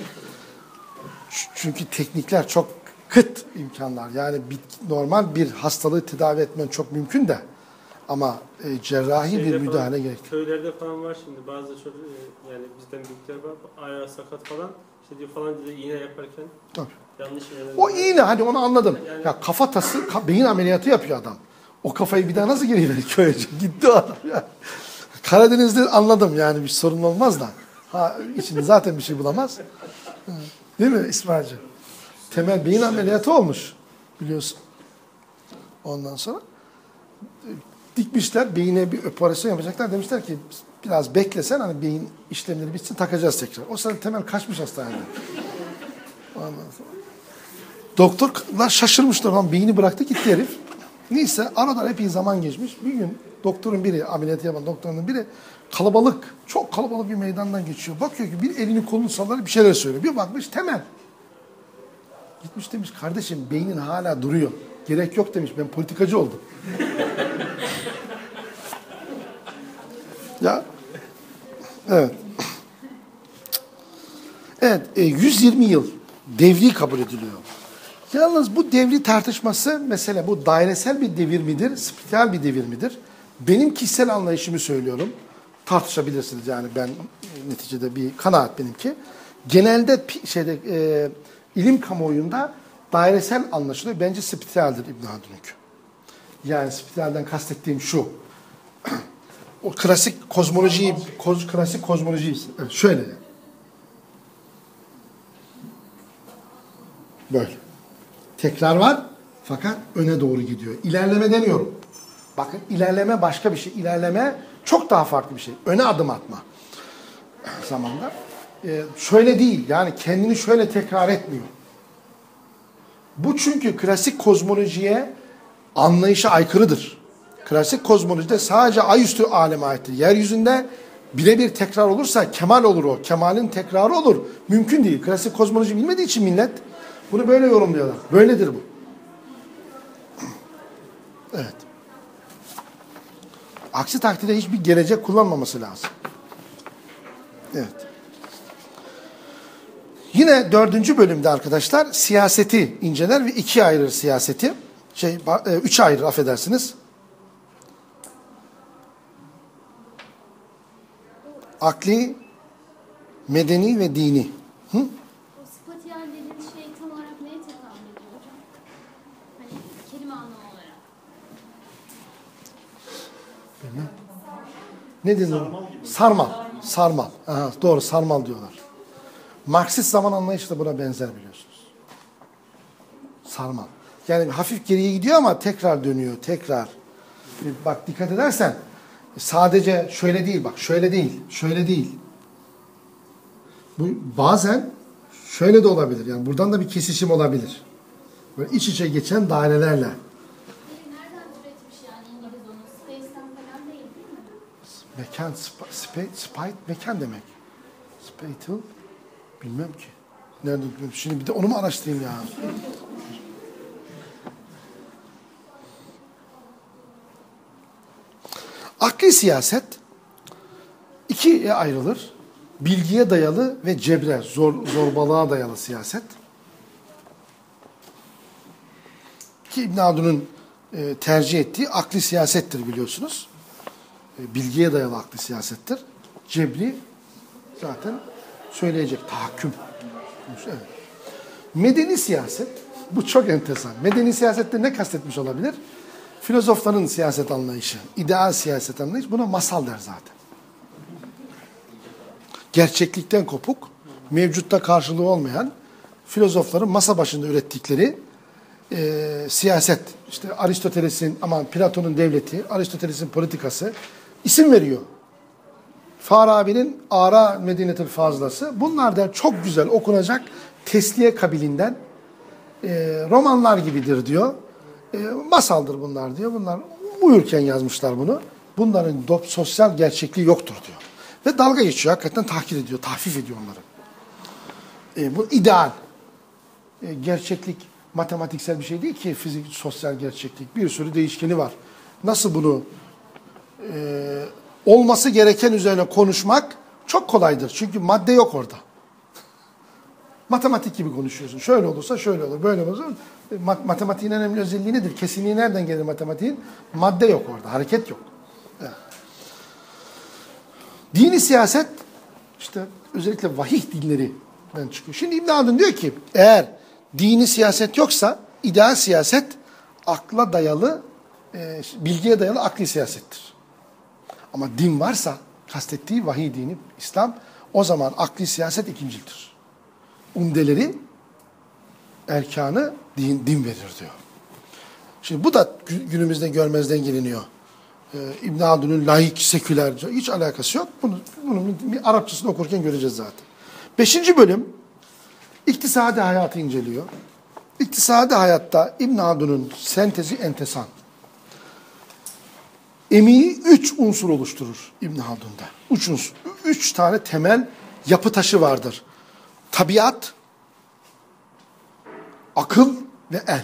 Çünkü teknikler çok kıt imkanlar. Yani normal bir hastalığı tedavi etmen çok mümkün de. Ama e, cerrahi Şeyde bir falan, müdahale gerektirir. Köylerde falan var şimdi bazı çocuk e, yani bizden büyükler var ayağı sakat falan işte diyor falan diye iğne yaparken Tabii. yanlış iğneler. O iğne hadi onu anladım. Yani- Ya kafatası ka- beyin ameliyatı yapıyor adam. O kafayı bir daha nasıl geri verir köye? Gitti o adam ya. Karadeniz'de anladım yani bir sorun olmaz da. Ha, içinde zaten bir şey bulamaz. Hı. Değil mi İsmail'ciğim? Temel beyin ameliyatı olmuş biliyorsun. Ondan sonra e, dikmişler beyine bir operasyon yapacaklar. Demişler ki biraz beklesen hani beyin işlemleri bitsin takacağız tekrar. O sırada Temel kaçmış hastaneden. Ondan sonra doktorlar şaşırmışlar. Lan beyni bıraktı gitti herif. Neyse aradan epey zaman geçmiş. Bir gün doktorun biri, ameliyat yapan doktorun biri kalabalık, çok kalabalık bir meydandan geçiyor. Bakıyor ki bir elini kolunu sallar bir şeyler söylüyor. Bir bakmış Temel. Gitmiş demiş kardeşim beynin hala duruyor. Gerek yok demiş ben politikacı oldum. Ya. Evet. Evet e, yüz yirmi yıl devri kabul ediliyor. Yalnız bu devri tartışması mesela bu dairesel bir devir midir, spiral bir devir midir? Benim kişisel anlayışımı söylüyorum. Tartışabilirsiniz yani ben neticede bir kanaat benimki. Genelde şeyde e, ilim kamuoyunda dairesel anlaşılıyor. Bence spiraldir İbn Haldun'unki. Yani spiralden kastettiğim şu. O klasik kozmolojiyi, koz, klasik kozmolojiyi evet, şöyle yani. Böyle. Tekrar var fakat öne doğru gidiyor. İlerleme demiyorum. Bakın ilerleme başka bir şey. İlerleme çok daha farklı bir şey. Öne adım atma zamanda. Ee, şöyle değil yani kendini şöyle tekrar etmiyor. Bu çünkü klasik kozmolojiye anlayışa aykırıdır. Klasik kozmolojide sadece ay üstü aleme aittir. Yeryüzünde birebir tekrar olursa kemal olur o. Kemalin tekrarı olur. Mümkün değil. Klasik kozmoloji bilmediği için millet bunu böyle yorumluyorlar. Böyledir bu. Evet. Aksi takdirde hiçbir gelecek kullanmaması lazım. Evet. Yine dördüncü bölümde arkadaşlar siyaseti inceler ve ikiye ayırır siyaseti. Şey, üçe ayırır affedersiniz. Akli, medeni ve dini. Hı? O spatiyal dediğiniz şey tam olarak neye tekabül ediyor hocam? Hani kelime anlamı olarak. Bilmem. Ne dedin? Sarmal. Sarmal. Sarmal. Aha, doğru sarmal diyorlar. Marksist zaman anlayışı da buna benzer biliyorsunuz. Sarmal. Yani hafif geriye gidiyor ama tekrar dönüyor. Tekrar. Bak dikkat edersen sadece şöyle değil bak şöyle değil. Şöyle değil. Bu bazen şöyle de olabilir. Yani buradan da bir kesişim olabilir. Böyle iç içe geçen dairelerle. Nereden türetmiş yani İngiliz onu? Space'ten falan değil değil mi? Mekan, sp sp spite, mekan demek. Spatal, bilmem ki. Nerede? Şimdi bir de onu mu araştırayım ya? Akli siyaset ikiye ayrılır. Bilgiye dayalı ve cebre, zor, zorbalığa dayalı siyaset. Ki İbn Haldun'un e, tercih ettiği akli siyasettir biliyorsunuz. E, bilgiye dayalı akli siyasettir. Cebri zaten söyleyecek. Tahakküm. Evet. Medeni siyaset, bu çok enteresan. Medeni siyasette ne kastetmiş olabilir? Filozofların siyaset anlayışı, ideal siyaset anlayışı, buna masal der zaten. Gerçeklikten kopuk, mevcutta karşılığı olmayan, filozofların masa başında ürettikleri e, siyaset. İşte Aristoteles'in, aman Platon'un devleti, Aristoteles'in politikası isim veriyor. Farabi'nin Ara Medinetül Fazlası. Bunlar da çok güzel okunacak tesliye kabilinden e, romanlar gibidir diyor. E, masaldır bunlar diyor. Bunlar uyurken yazmışlar bunu. Bunların do- sosyal gerçekliği yoktur diyor. Ve dalga geçiyor. Hakikaten tahkir ediyor, tahfif ediyor onları. E, bu ideal. E, gerçeklik matematiksel bir şey değil ki fizik, sosyal gerçeklik. Bir sürü değişkeni var. Nasıl bunu e, olması gereken üzerine konuşmak çok kolaydır. Çünkü madde yok orada. Matematik gibi konuşuyorsun. Şöyle olursa şöyle olur, böyle olursa. Matematiğin en önemli özelliği nedir? Kesinliği nereden gelir matematiğin? Madde yok orada, hareket yok. Evet. Dini siyaset, işte özellikle vahih dinlerinden çıkıyor. Şimdi İbn Haldun diyor ki, eğer dini siyaset yoksa, ideal siyaset akla dayalı, e, bilgiye dayalı akli siyasettir. Ama din varsa, kastettiği vahiy dini, İslam, o zaman akli siyaset ikincildir. Umdeleri, erkanı din, din verir diyor. Şimdi bu da günümüzde görmezden geliniyor. Ee, İbn Haldun'un laik, seküler, hiç alakası yok. Bunu, bunun bir Arapçasını okurken göreceğiz zaten. Beşinci bölüm, iktisadi hayatı inceliyor. İktisadi hayatta İbn Haldun'un sentezi entesan. Emeği üç unsur oluşturur İbn Haldun'da. Üç unsur. Üç tane temel yapı taşı vardır. Tabiat, akıl ve el.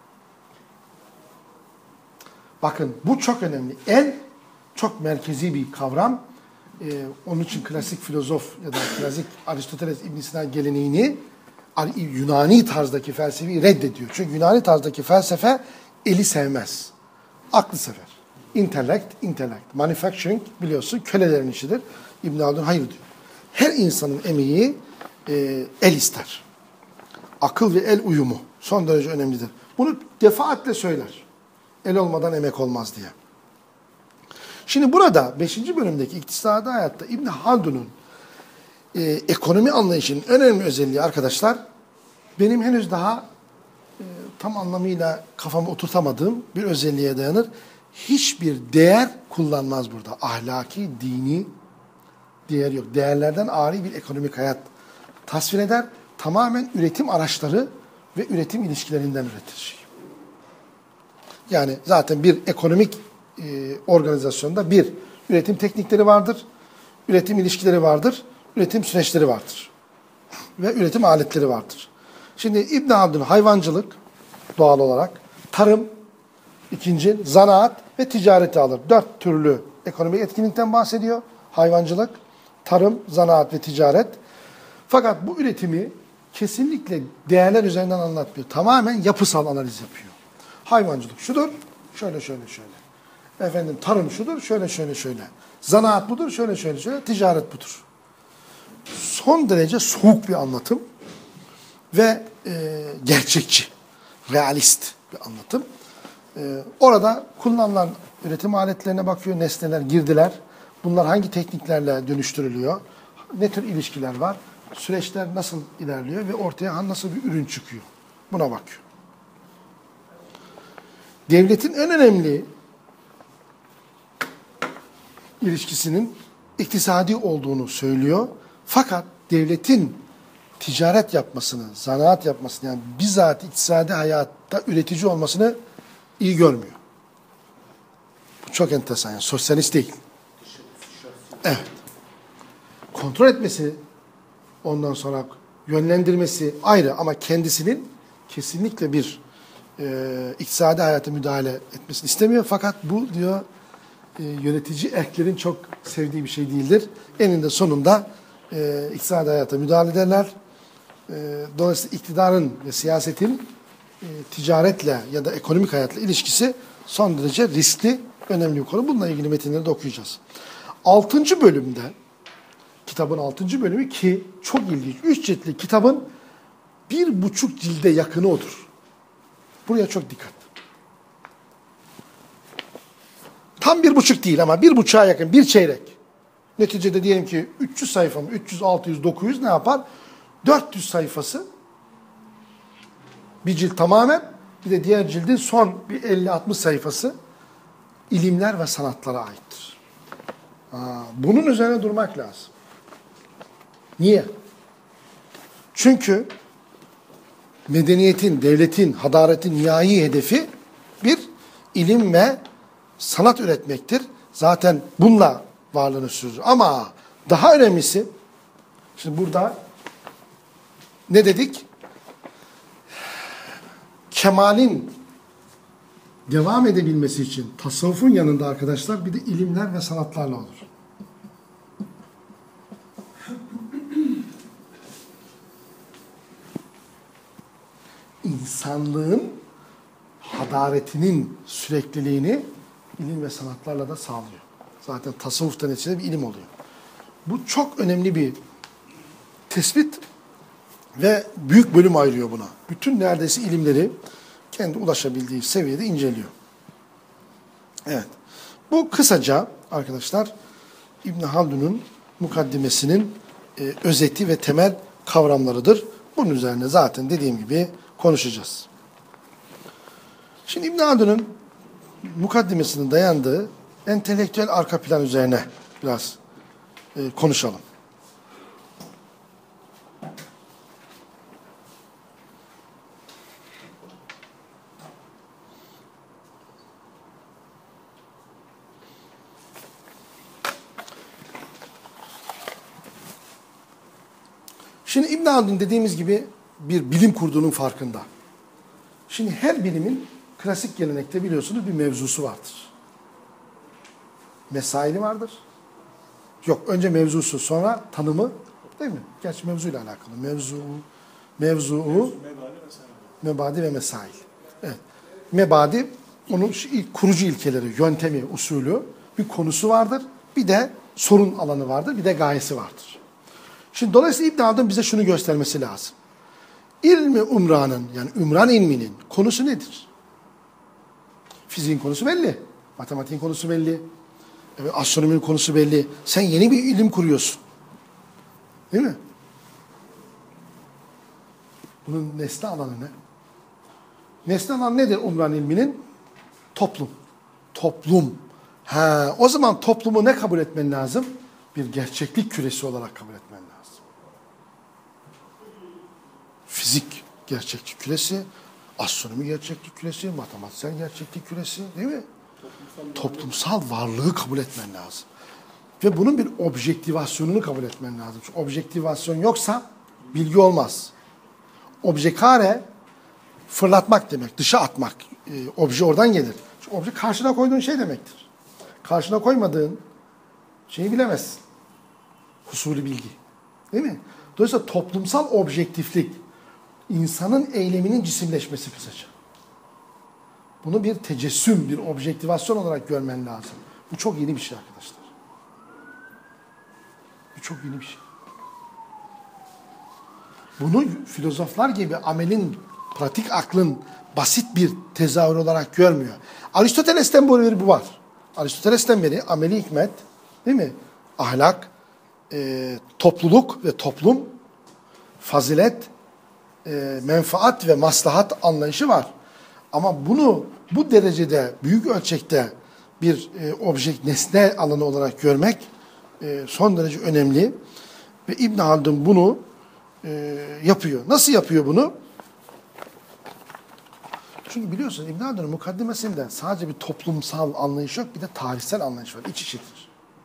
Bakın bu çok önemli. El çok merkezi bir kavram. Ee, onun için klasik filozof ya da klasik Aristoteles İbn Sina geleneğini Yunani tarzdaki felsefeyi reddediyor. Çünkü Yunani tarzdaki felsefe eli sevmez. Aklı sever. Intellect, intellect. Manufacturing biliyorsun kölelerin işidir. İbn Haldun hayır diyor. Her insanın emeği e, el ister. Akıl ve el uyumu son derece önemlidir. Bunu defaatle söyler. El olmadan emek olmaz diye. Şimdi burada beşinci bölümdeki iktisadi hayatta İbn Haldun'un e, ekonomi anlayışının önemli özelliği arkadaşlar, benim henüz daha e, tam anlamıyla kafama oturtamadığım bir özelliğe dayanır. Hiçbir değer kullanmaz burada. Ahlaki, dini değer yok. Değerlerden ari bir ekonomik hayat tasvir eder. Tamamen üretim araçları ve üretim ilişkilerinden üretir. Yani zaten bir ekonomik e, organizasyonda bir, üretim teknikleri vardır, üretim ilişkileri vardır, üretim süreçleri vardır ve üretim aletleri vardır. Şimdi İbn Haldun hayvancılık doğal olarak, tarım, ikinci, zanaat ve ticareti alır. Dört türlü ekonomik etkinlikten bahsediyor. Hayvancılık, tarım, zanaat ve ticaret. Fakat bu üretimi kesinlikle değerler üzerinden anlatmıyor. Tamamen yapısal analiz yapıyor. Hayvancılık şudur, şöyle şöyle şöyle. Efendim tarım şudur, şöyle şöyle şöyle. Zanaat budur, şöyle şöyle şöyle. Ticaret budur. Son derece soğuk bir anlatım ve e, gerçekçi, realist bir anlatım. E, orada kullanılan üretim aletlerine bakıyor, nesneler, girdiler. Bunlar hangi tekniklerle dönüştürülüyor? Ne tür ilişkiler var? Süreçler nasıl ilerliyor ve ortaya nasıl bir ürün çıkıyor? Buna bakıyor. Devletin en önemli ilişkisinin iktisadi olduğunu söylüyor. Fakat devletin ticaret yapmasını, zanaat yapmasını, yani bizzat iktisadi hayatta üretici olmasını iyi görmüyor. Bu çok enteresan. Yani sosyalist değil. Evet. Kontrol etmesi, ondan sonra yönlendirmesi ayrı ama kendisinin kesinlikle bir e, iktisadi hayata müdahale etmesini istemiyor. Fakat bu diyor e, yönetici erklerin çok sevdiği bir şey değildir. Eninde sonunda e, iktisadi hayata müdahale ederler. E, dolayısıyla iktidarın ve siyasetin e, ticaretle ya da ekonomik hayatla ilişkisi son derece riskli, önemli bir konu. Bununla ilgili metinleri de okuyacağız. Altıncı bölümde, kitabın altıncı bölümü ki çok ilginç. Üç ciltli kitabın bir buçuk cilde yakını odur. Buraya çok dikkat. Tam bir buçuk değil ama bir buçuğa yakın, bir çeyrek. Neticede diyelim ki üç yüz sayfa mı, üç yüz, altı yüz, dokuz yüz ne yapar? dört yüz sayfası bir cilt tamamen, bir de diğer cildin son bir elli altmış sayfası ilimler ve sanatlara aittir. Ha, bunun üzerine durmak lazım. Niye? Çünkü medeniyetin, devletin, hadaretin nihai hedefi bir ilim ve sanat üretmektir. Zaten bununla varlığını sürdürür. Ama daha önemlisi, şimdi burada ne dedik? Kemalin devam edebilmesi için tasavvufun yanında arkadaşlar bir de ilimler ve sanatlarla olur. İnsanlığın hadaretinin sürekliliğini ilim ve sanatlarla da sağlıyor. Zaten tasavvuftan neticede bir ilim oluyor. Bu çok önemli bir tespit ve büyük bölüm ayırıyor buna. Bütün neredeyse ilimleri kendi ulaşabildiği seviyede inceliyor. Evet. Bu kısaca arkadaşlar İbn Haldun'un mukaddimesinin e, özeti ve temel kavramlarıdır. Bunun üzerine zaten dediğim gibi konuşacağız. Şimdi İbn Haldun'un mukaddimesinin dayandığı entelektüel arka plan üzerine biraz e, konuşalım. Şimdi İbn Haldun dediğimiz gibi bir bilim kurduğunun farkında. Şimdi her bilimin klasik gelenekte biliyorsunuz bir mevzusu vardır. Mesaili vardır. Yok, önce mevzusu, sonra tanımı, değil mi? Gerçi mevzuyla alakalı. Mevzu, mevzuu, mebadi ve mesail. Evet. Mebadi, onun ilk kurucu ilkeleri, yöntemi, usulü, bir konusu vardır. Bir de sorun alanı vardır, bir de gayesi vardır. Şimdi dolayısıyla İbn Haldun bize şunu göstermesi lazım. İlmi umranın, yani ümran ilminin konusu nedir? Fiziğin konusu belli. Matematiğin konusu belli. Evet, astronominin konusu belli. Sen yeni bir ilim kuruyorsun. Değil mi? Bunun nesne alanı ne? Nesne alanı nedir umran ilminin? Toplum. Toplum. Ha, o zaman toplumu ne kabul etmen lazım? Bir gerçeklik küresi olarak kabul etmen lazım. Fizik gerçeklik küresi, astronomi gerçeklik küresi, matematiksel gerçeklik küresi, değil mi? Toplumsal, Toplumsal varlığı kabul etmen lazım. Ve bunun bir objektivasyonunu kabul etmen lazım. Çünkü objektivasyon yoksa bilgi olmaz. Objekare fırlatmak demek, dışa atmak. E, obje oradan gelir. Çünkü obje karşına koyduğun şey demektir. Karşına koymadığın şeyi bilemezsin. Husulü bilgi. Değil mi? Dolayısıyla toplumsal objektiflik, insanın eyleminin cisimleşmesi kısaca. Bunu bir tecessüm, bir objektivasyon olarak görmen lazım. Bu çok yeni bir şey arkadaşlar. Bu çok yeni bir şey. Bunu filozoflar gibi amelin, pratik aklın basit bir tezahür olarak görmüyor. Aristoteles'ten böyle bu var. Aristoteles'ten beri ameli hikmet, değil mi? Ahlak, e, topluluk ve toplum, fazilet, e, menfaat ve maslahat anlayışı var. Ama bunu bu derecede, büyük ölçekte bir e, objekt, nesne alanı olarak görmek e, son derece önemli. Ve İbn Haldun bunu e, yapıyor. Nasıl yapıyor bunu? Çünkü biliyorsunuz İbn Haldun'un mukaddimesinde sadece bir toplumsal anlayış yok, bir de tarihsel anlayış var. İç içedir.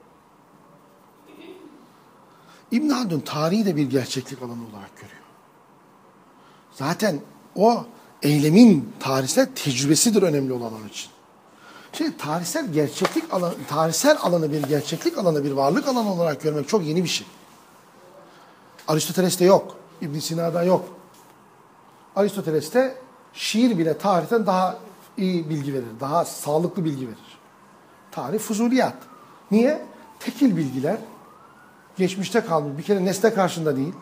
İbn Haldun tarihi de bir gerçeklik alanı olarak görüyor. Zaten o eylemin tarihsel tecrübesidir önemli olan onun için. Şimdi tarihsel gerçeklik alanı, tarihsel alanı bir gerçeklik alanı, bir varlık alanı olarak görmek çok yeni bir şey. Aristoteles'te yok, İbn Sina'da yok. Aristoteles'te Şiir bile tarihten daha iyi bilgi verir. Daha sağlıklı bilgi verir. Tarih fuzuliyat. Niye? Tekil bilgiler. Geçmişte kalmış. Bir kere nesne karşında değil.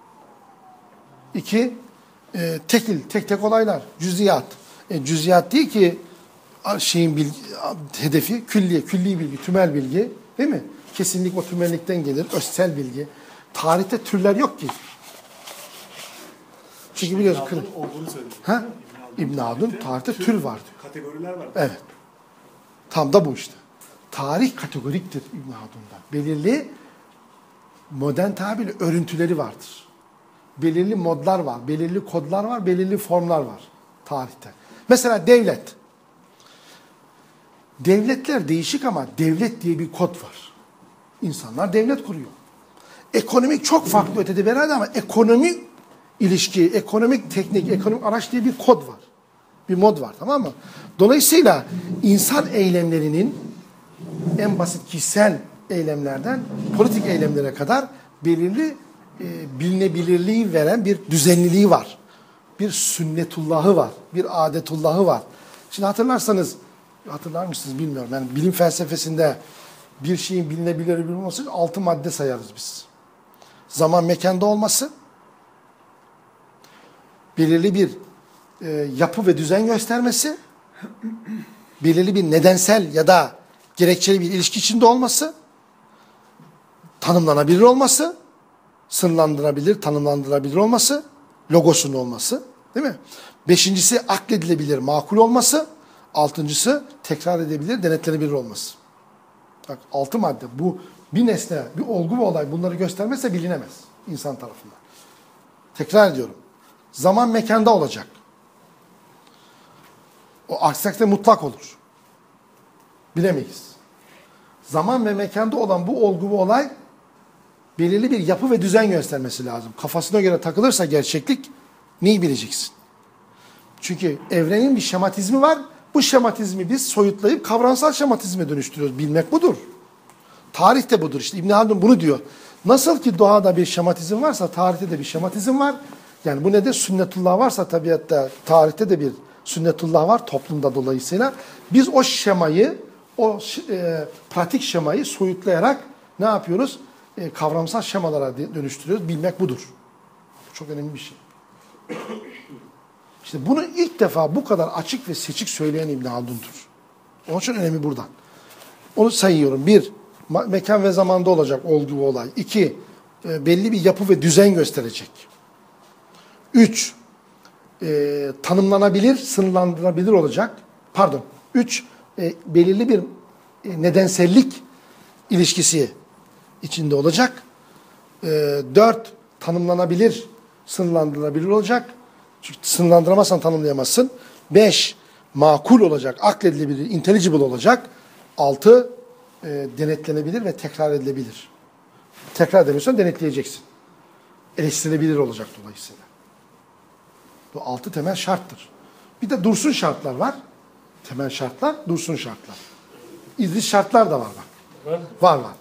İki, e, tekil, tek tek olaylar. Cüziyat. E, cüziyat değil ki şeyin bilgi, hedefi külli, külli bilgi, tümel bilgi. Değil mi? Kesinlik o tümellikten gelir. Özsel bilgi. Tarihte türler yok ki. Çünkü biliyorsun. İbn Haldun olduğunu söyledi. Ha? İbn Haldun tarihte tür, tür var diyor. Kategoriler var. Evet. Tam da bu işte. Tarih kategoriktir İbn Haldun'da. Belirli modern tabirle örüntüleri vardır. Belirli modlar var, belirli kodlar var, belirli formlar var tarihte. Mesela devlet. Devletler değişik ama devlet diye bir kod var. İnsanlar devlet kuruyor. Ekonomik çok farklı ötede bir ama ekonomik ilişki, ekonomik teknik, ekonomik araç diye bir kod var. Bir mod var, tamam mı? Dolayısıyla insan eylemlerinin en basit kişisel eylemlerden politik eylemlere kadar belirli e, bilinebilirliği veren bir düzenliliği var. Bir sünnetullahı var. Bir adetullahı var. Şimdi hatırlarsanız, hatırlar mısınız bilmiyorum. Yani bilim felsefesinde bir şeyin bilinebilir olması için altı madde sayarız biz. Zaman mekanda olması, belirli bir e, yapı ve düzen göstermesi, belirli bir nedensel ya da gerekçeli bir ilişki içinde olması, tanımlanabilir olması, sınırlandırabilir, tanımlandırabilir olması, logosunun olması, değil mi? Beşincisi akledilebilir, makul olması, altıncısı tekrar edebilir, denetlenebilir olması. Bak altı madde. Bu bir nesne, bir olgu ve olay bunları göstermezse bilinemez insan tarafından. Tekrar ediyorum. Zaman mekanda olacak. O aksi takdirde mutlak olur. Bilemeyiz. Zaman ve mekanda olan bu olgu ve olay belirli bir yapı ve düzen göstermesi lazım. Kafasına göre takılırsa gerçeklik neyi bileceksin? Çünkü evrenin bir şematizmi var. Bu şematizmi biz soyutlayıp kavramsal şematizme dönüştürüyoruz. Bilmek budur. Tarih de budur. İşte İbn Haldun bunu diyor. Nasıl ki doğada bir şematizm varsa tarihte de bir şematizm var. Yani bu ne de sünnetullah varsa tabiatta, tarihte de bir sünnetullah var toplumda dolayısıyla. Biz o şemayı, o e, pratik şemayı soyutlayarak ne yapıyoruz? E, kavramsal şemalara dönüştürüyoruz. Bilmek budur. Çok önemli bir şey. İşte bunu ilk defa bu kadar açık ve seçik söyleyen İbn Haldun'dur. Onun için önemi buradan. Onu sayıyorum. Bir, mekan ve zamanda olacak olgu ve olay. İki, e, belli bir yapı ve düzen gösterecek. Üç, e, tanımlanabilir, sınırlandırılabilir olacak. Pardon. Üç, e, belirli bir e, nedensellik ilişkisi içinde olacak. E, dört, tanımlanabilir, sınırlandırılabilir olacak. Çünkü sınırlandıramazsan tanımlayamazsın. Beş, makul olacak, akledilebilir, intelligible olacak. Altı, e, denetlenebilir ve tekrar edilebilir. Tekrar edemiyorsan denetleyeceksin. Eleştirilebilir olacak dolayısıyla. Bu altı temel şarttır. Bir de dursun şartlar var. Temel şartlar, dursun şartlar. İdris şartlar da var bak. Var mı? Var var.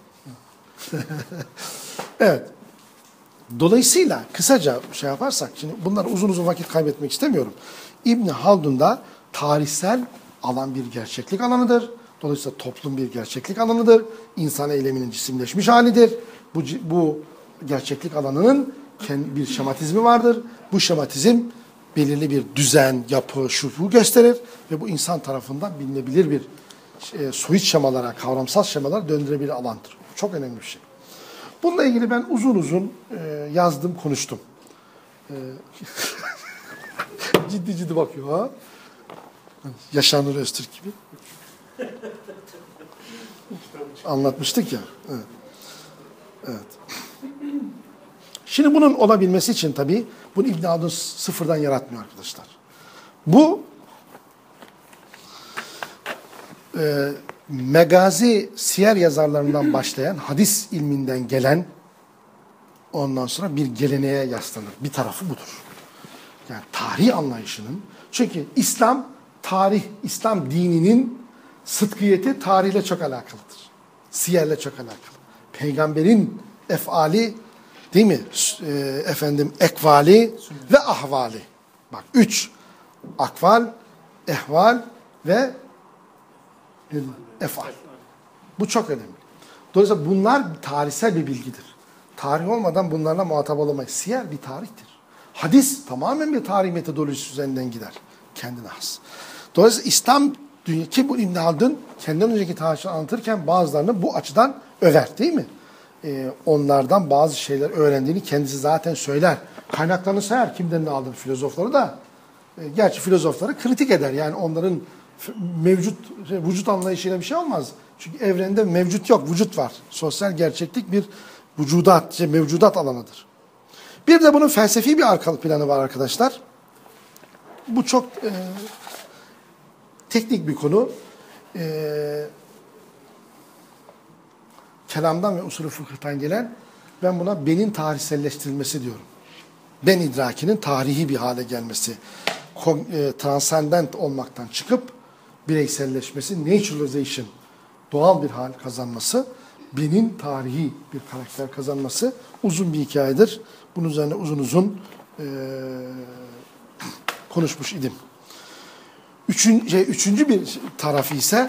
Evet. Dolayısıyla kısaca şey yaparsak, şimdi bunlar uzun uzun vakit kaybetmek istemiyorum. İbn Haldun'da tarihsel alan bir gerçeklik alanıdır. Dolayısıyla toplum bir gerçeklik alanıdır. İnsan eyleminin cisimleşmiş halidir. Bu, bu gerçeklik alanının kendi bir şematizmi vardır. Bu şematizm belirli bir düzen, yapı, şufu gösterir ve bu insan tarafından bilinebilir bir e, soyut şemalara, kavramsal şemalara döndürebilir alandır. Çok önemli bir şey. Bununla ilgili ben uzun uzun e, yazdım, konuştum. E, ciddi ciddi bakıyor ha. Yaşar Öztürk gibi. Anlatmıştık ya. Evet. Evet. Şimdi bunun olabilmesi için tabii bunu İbn Haldun sıfırdan yaratmıyor arkadaşlar. Bu e, Megazi siyer yazarlarından başlayan hadis ilminden gelen ondan sonra bir geleneğe yaslanır. Bir tarafı budur. Yani tarih anlayışının, çünkü İslam tarih, İslam dininin sıdkiyeti tarihle çok alakalıdır. Siyerle çok alakalı. Peygamberin efali, değil mi? E, efendim ekvali ve ahvali. Bak üç. Akval, ehval ve efal. Bu çok önemli. Dolayısıyla bunlar tarihsel bir bilgidir. Tarih olmadan bunlarla muhatap olamayız. Siyer bir tarihtir. Hadis tamamen bir tarih metodolojisi üzerinden gider. Kendine has. Dolayısıyla İslam dünya ki bu İbn Haldun kendinden önceki tarihçileri anlatırken bazılarını bu açıdan över değil mi? Ee, onlardan bazı şeyler öğrendiğini kendisi zaten söyler. Kaynaklarını sayar kimden ne aldığını filozofları da. E, gerçi filozofları kritik eder. Yani onların mevcut vücut anlayışıyla bir şey olmaz. Çünkü evrende mevcut yok, vücut var. Sosyal gerçeklik bir vücudat, şey, mevcudat alanıdır. Bir de bunun felsefi bir arka planı var arkadaşlar. Bu çok e, teknik bir konu. E, kelamdan ve usulü fıkıhtan gelen, ben buna benin tarihselleştirilmesi diyorum. Ben idrakinin tarihi bir hale gelmesi, e, transcendent olmaktan çıkıp bireyselleşmesi, naturalization, doğal bir hal kazanması, benin tarihi bir karakter kazanması uzun bir hikayedir. Bunun üzerine uzun uzun e, konuşmuş idim. Üçüncü, şey, üçüncü bir tarafı ise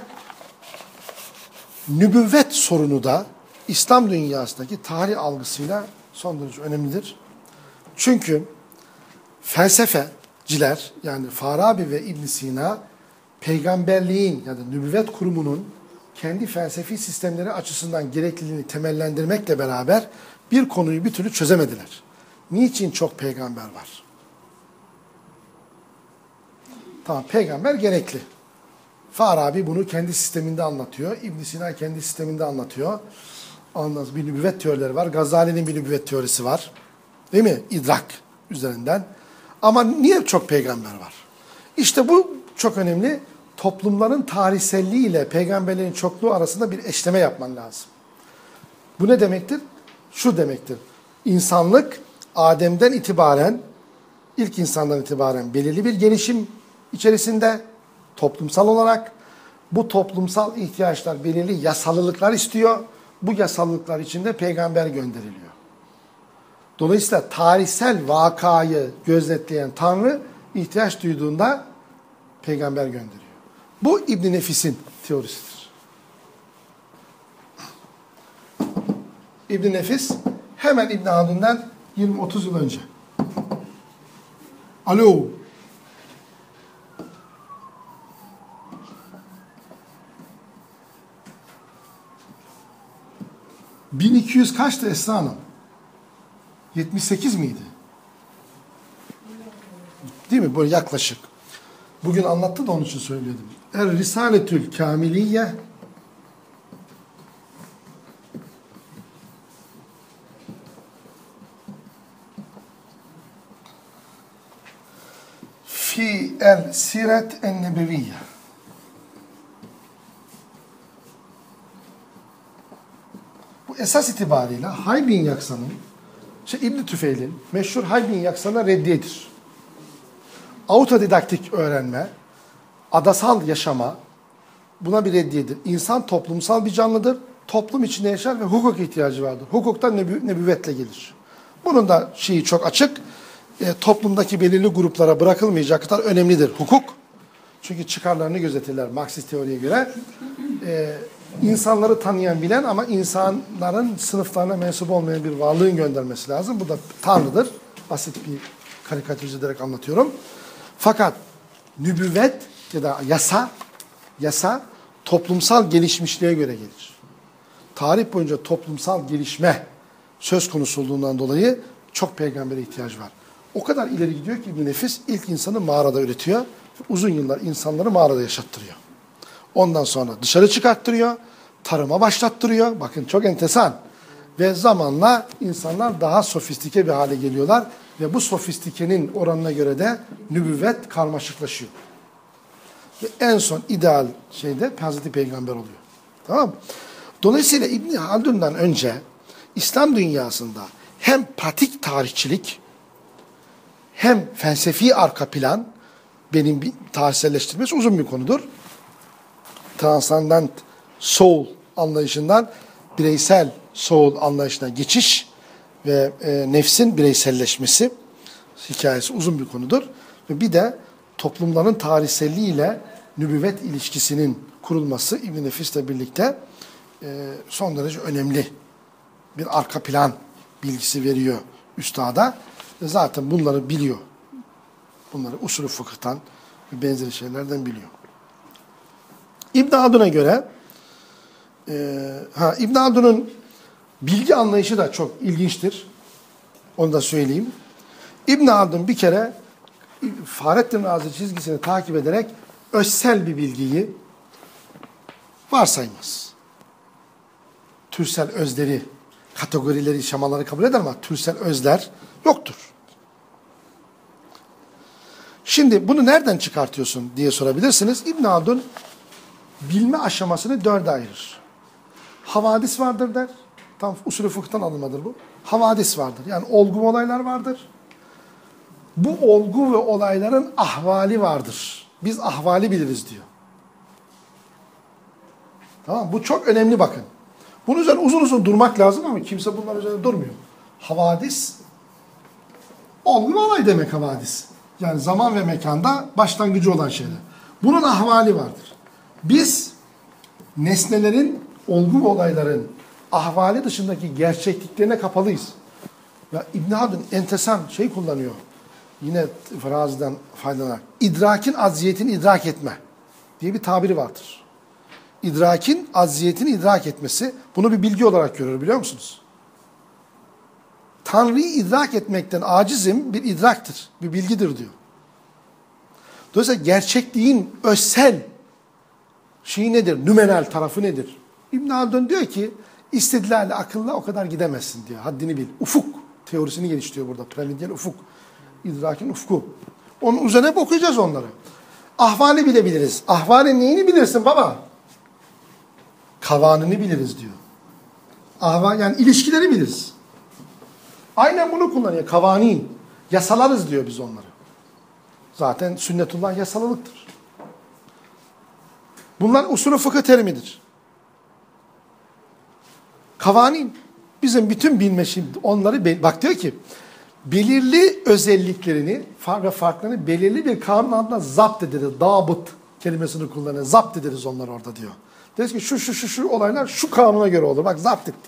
nübüvvet sorunu da İslam dünyasındaki tarih algısıyla son derece önemlidir. Çünkü felsefeciler yani Farabi ve İbn Sina peygamberliğin ya da nübüvvet kurumunun kendi felsefi sistemleri açısından gerekliliğini temellendirmekle beraber bir konuyu bir türlü çözemediler. Niçin çok peygamber var? Tamam, peygamber gerekli. Farabi bunu kendi sisteminde anlatıyor. İbn Sina kendi sisteminde anlatıyor. Ondan sonra bir nübüvvet teorileri var. Gazali'nin bir nübüvvet teorisi var. Değil mi? İdrak üzerinden. Ama niye çok peygamber var? İşte bu çok önemli. Toplumların tarihselliği ile peygamberlerin çokluğu arasında bir eşleme yapman lazım. Bu ne demektir? Şu demektir. İnsanlık Adem'den itibaren, ilk insandan itibaren belirli bir gelişim içerisinde toplumsal olarak bu toplumsal ihtiyaçlar belirli yasalılıklar istiyor. Bu yasalılıklar içinde peygamber gönderiliyor. Dolayısıyla tarihsel vakayı gözetleyen Tanrı ihtiyaç duyduğunda peygamber gönderiyor. Bu İbn Nefis'in teorisidir. İbn Nefis hemen İbn Haldun'dan yirmi otuz yıl önce. Alo. bin iki yüz kaçtı Esra Hanım? yetmiş sekiz miydi? Değil mi? Böyle yaklaşık. Bugün anlattı da onun için söyledim. Er Risaletül Kamiliye fi el siret en nebeviyye. Bu esas itibariyle Haybin Yaksa'nın, şey İbn Tüfeil'in meşhur Haybin Yaksa'na reddiyedir. Autodidaktik öğrenme, adasal yaşama buna bir reddiyedir. İnsan toplumsal bir canlıdır. Toplum içinde yaşar ve hukuk ihtiyacı vardır. Hukuktan nebü, nebüvvetle gelir. Bunun da şeyi çok açık. E, toplumdaki belirli gruplara bırakılmayacak kadar önemlidir hukuk. Çünkü çıkarlarını gözetirler Marksist teoriye göre. E, insanları tanıyan, bilen ama insanların sınıflarına mensup olmayan bir varlığın göndermesi lazım. Bu da Tanrı'dır. Basit bir karikatürize ederek anlatıyorum. Fakat nübüvvet ya da yasa, yasa toplumsal gelişmişliğe göre gelir. Tarih boyunca toplumsal gelişme söz konusu olduğundan dolayı çok peygambere ihtiyaç var. O kadar ileri gidiyor ki İbn Nefis ilk insanı mağarada üretiyor. Uzun yıllar insanları mağarada yaşattırıyor. Ondan sonra dışarı çıkarttırıyor, tarıma başlattırıyor. Bakın çok enteresan. Ve zamanla insanlar daha sofistike bir hale geliyorlar. Ve bu sofistikenin oranına göre de nübüvvet karmaşıklaşıyor. Ve en son ideal şeyde Hazreti Peygamber oluyor. Tamam mı? Dolayısıyla İbn Haldun'dan önce İslam dünyasında hem pratik tarihçilik hem felsefi arka plan, benim bir tarihselleştirmesi uzun bir konudur. Transcendent soul anlayışından bireysel soul anlayışına geçiş ve e, nefsin bireyselleşmesi hikayesi uzun bir konudur. Ve bir de toplumların tarihselliğiyle nübüvvet ilişkisinin kurulması İbn Nefis'le birlikte e, son derece önemli bir arka plan bilgisi veriyor üstada. E, zaten bunları biliyor. Bunları usulü fıkıhtan ve benzeri şeylerden biliyor. İbn Haldun'a göre e, ha, İbn Haldun'un bilgi anlayışı da çok ilginçtir. Onu da söyleyeyim. İbn Haldun bir kere Fahrettin Razi çizgisini takip ederek özsel bir bilgiyi varsaymaz. Türsel özleri, kategorileri, şemaları kabul eder ama türsel özler yoktur. Şimdi bunu nereden çıkartıyorsun diye sorabilirsiniz. İbn Haldun bilme aşamasını dörde ayırır. Havadis vardır der. Tam usulü fıkıhtan alınmadır bu. Havadis vardır. Yani olgu ve olaylar vardır. Bu olgu ve olayların ahvali vardır. Biz ahvali biliriz diyor. Tamam, bu çok önemli bakın. Bunun üzerine uzun uzun durmak lazım ama kimse bunların üzerine durmuyor. Havadis, olgu ve olay demek havadis. Yani zaman ve mekanda başlangıcı olan şeyler. Bunun ahvali vardır. Biz nesnelerin, olgu ve olayların ahvali dışındaki gerçekliklerine kapalıyız. Ya İbn Haldun entesan şey kullanıyor. Yine Razi'den faydalanarak. İdrakin acziyetini idrak etme diye bir tabiri vardır. İdrakin acziyetini idrak etmesi, bunu bir bilgi olarak görür biliyor musunuz? Tanrı'yı idrak etmekten acizim bir idraktır, bir bilgidir diyor. Dolayısıyla gerçekliğin özsel şeyi nedir, nümenal tarafı nedir? İbn Haldun diyor ki, istidlalle, akılla o kadar gidemezsin diyor, haddini bil. Ufuk teorisini geliştiriyor burada, premediyal ufuk. İdrakin ufku. Onun üzerine hep okuyacağız onları. Ahvali bilebiliriz. Ahvalin neyini bilirsin baba? Kavanını biliriz diyor. Ahval, yani ilişkileri biliriz. Aynen bunu kullanıyor. Kavanin. Yasalarız diyor biz onları. Zaten sünnetullah yasalılıktır. Bunlar usulü fıkıh terimidir. Kavanin. Bizim bütün bilme şimdi onları, bak diyor ki, belirli özelliklerini ve farklarını belirli bir kanun altında zapt ederiz. Dabıt kelimesini kullanıyor. Zapt ederiz onları orada diyor. Deriz ki şu şu şu şu olaylar şu kanuna göre olur. Bak zapt ettik.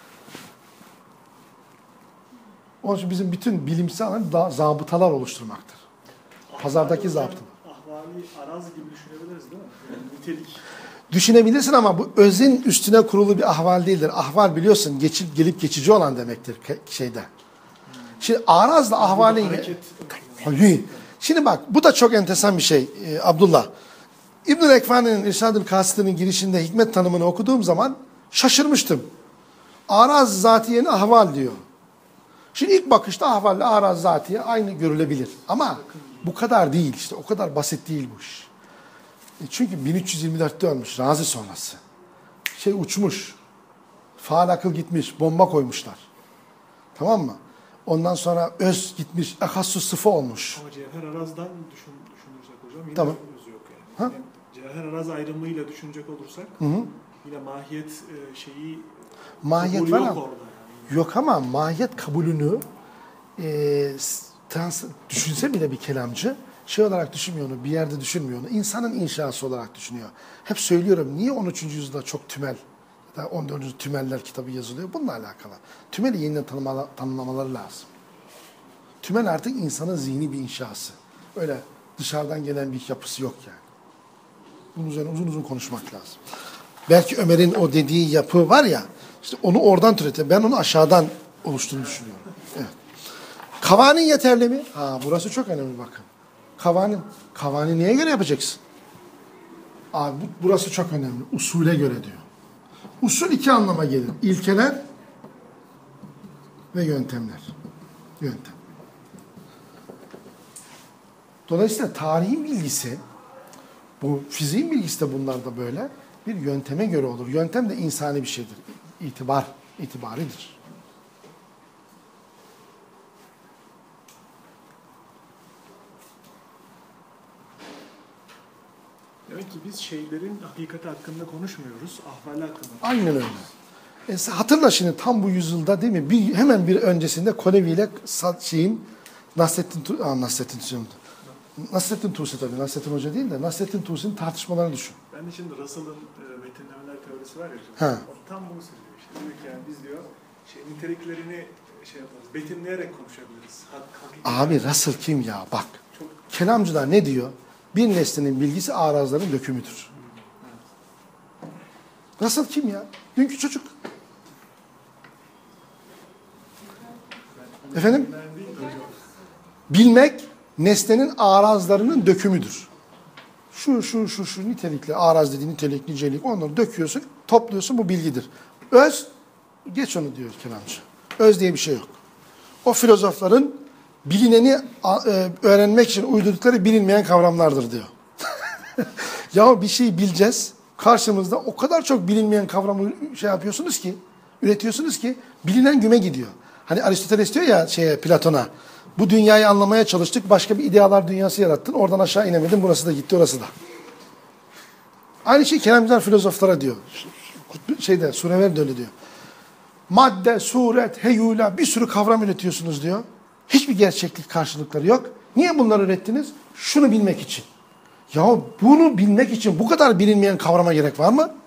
Onun için bizim bütün bilimsel alan zabıtalar oluşturmaktır. Pazardaki zabıtalar. Ahvali araz gibi düşünebiliriz değil mi? Yani nitelik. Düşünebilirsin ama bu özün üstüne kurulu bir ahval değildir. Ahval biliyorsun geçip gelip geçici olan demektir şeyde. Şimdi arazla ahvalin... Şimdi bak bu da çok enteresan bir şey e, Abdullah. İbn-i Ekfani'nin İrşad-ül Kasıt'ın girişinde hikmet tanımını okuduğum zaman şaşırmıştım. Araz zatiyenin ahval diyor. Şimdi ilk bakışta ahvalle araz zatiye aynı görülebilir. Ama bu kadar değil işte, o kadar basit değil bu iş. E çünkü bin üç yüz yirmi dörtte ölmüş Razi sonrası. Şey uçmuş. Faal akıl gitmiş, bomba koymuşlar. Tamam mı? Ondan sonra öz gitmiş, ehassus sıfı olmuş. Ama Cevher Araz'dan düşün, düşünürsek hocam yine tamam. öz yok yani. Ha? Yani Cevher Araz ayrımıyla düşünecek olursak Hı hı. yine mahiyet e, şeyi mahiyet var yok ama, orada yani. Yok ama mahiyet kabulünü e, trans, düşünse bile bir kelamcı şey olarak düşünmüyor onu, bir yerde düşünmüyor onu. İnsanın inşası olarak düşünüyor. Hep söylüyorum, niye on üçüncü yüzyılda çok tümel, on dördüncü tümeller kitabı yazılıyor? Bununla alakalı. Tümeli yeniden tanımla, tanımlamaları lazım. Tümel artık insanın zihni bir inşası. Öyle dışarıdan gelen bir yapısı yok yani. Bunun üzerine uzun uzun konuşmak lazım. Belki Ömer'in o dediği yapı var ya, işte onu oradan türetiyor. Ben onu aşağıdan oluştuğunu düşünüyorum. Evet. Kavanin yeterli mi? Ha, burası çok önemli bakın. Kavanin. Kavanin neye göre yapacaksın? Abi burası çok önemli. Usule göre diyor. Usul iki anlama gelir. İlkeler ve yöntemler. Yöntem. Dolayısıyla tarihin bilgisi, bu fiziğin bilgisi de bunlar da böyle bir yönteme göre olur. Yöntem de insani bir şeydir. İtibar, itibaridir. Demek ki biz şeylerin hakikati hakkında konuşmuyoruz, ahvali hakkında. Aynen öyle. E, hatırla şimdi tam bu yüzyılda değil mi? Bir, hemen bir öncesinde Konevi ile şeyin Nasrettin, aa, Nasrettin Nasrettin Tusi tabii. Nasrettin Hoca değil de Nasrettin Tusi'nin tartışmalarını düşün. Ben de şimdi Russell'ın e, betimlemeler teorisi var ya. He. O tam bunu söylüyor. İşte diyor ki yani biz diyor şey, niteliklerini şey yaparız, betimleyerek konuşabiliriz. Hak, hakikaten- Abi Russell kim ya? Bak. Çok- Kelamcılar ne diyor? Bir nesnenin bilgisi arazların dökümüdür. Russell kim ya? Dünkü çocuk. Efendim? Ben değil de hocam. Bilmek nesnenin arazlarının dökümüdür. Şu, şu, şu, şu nitelikli, araz dediğin nitelik, nicelik, onları döküyorsun, topluyorsun, bu bilgidir. Öz, geç onu diyor kelamcı. Öz diye bir şey yok. O filozofların bilineni e, öğrenmek için uydurdukları bilinmeyen kavramlardır diyor. Ya bir şeyi bileceğiz, karşımızda o kadar çok bilinmeyen kavramı şey yapıyorsunuz ki, üretiyorsunuz ki bilinen güme gidiyor. Hani Aristoteles diyor ya şeye, Platon'a, bu dünyayı anlamaya çalıştık, başka bir idealar dünyası yarattın, oradan aşağı inemedin, burası da gitti, orası da. Aynı şey kelamcılar filozoflara diyor. Şeyde, Surever de öyle diyor. Madde, suret, heyula, bir sürü kavram üretiyorsunuz diyor. Hiçbir gerçeklik karşılıkları yok. Niye bunları ürettiniz? Şunu bilmek için. Ya bunu bilmek için bu kadar bilinmeyen kavrama gerek var mı?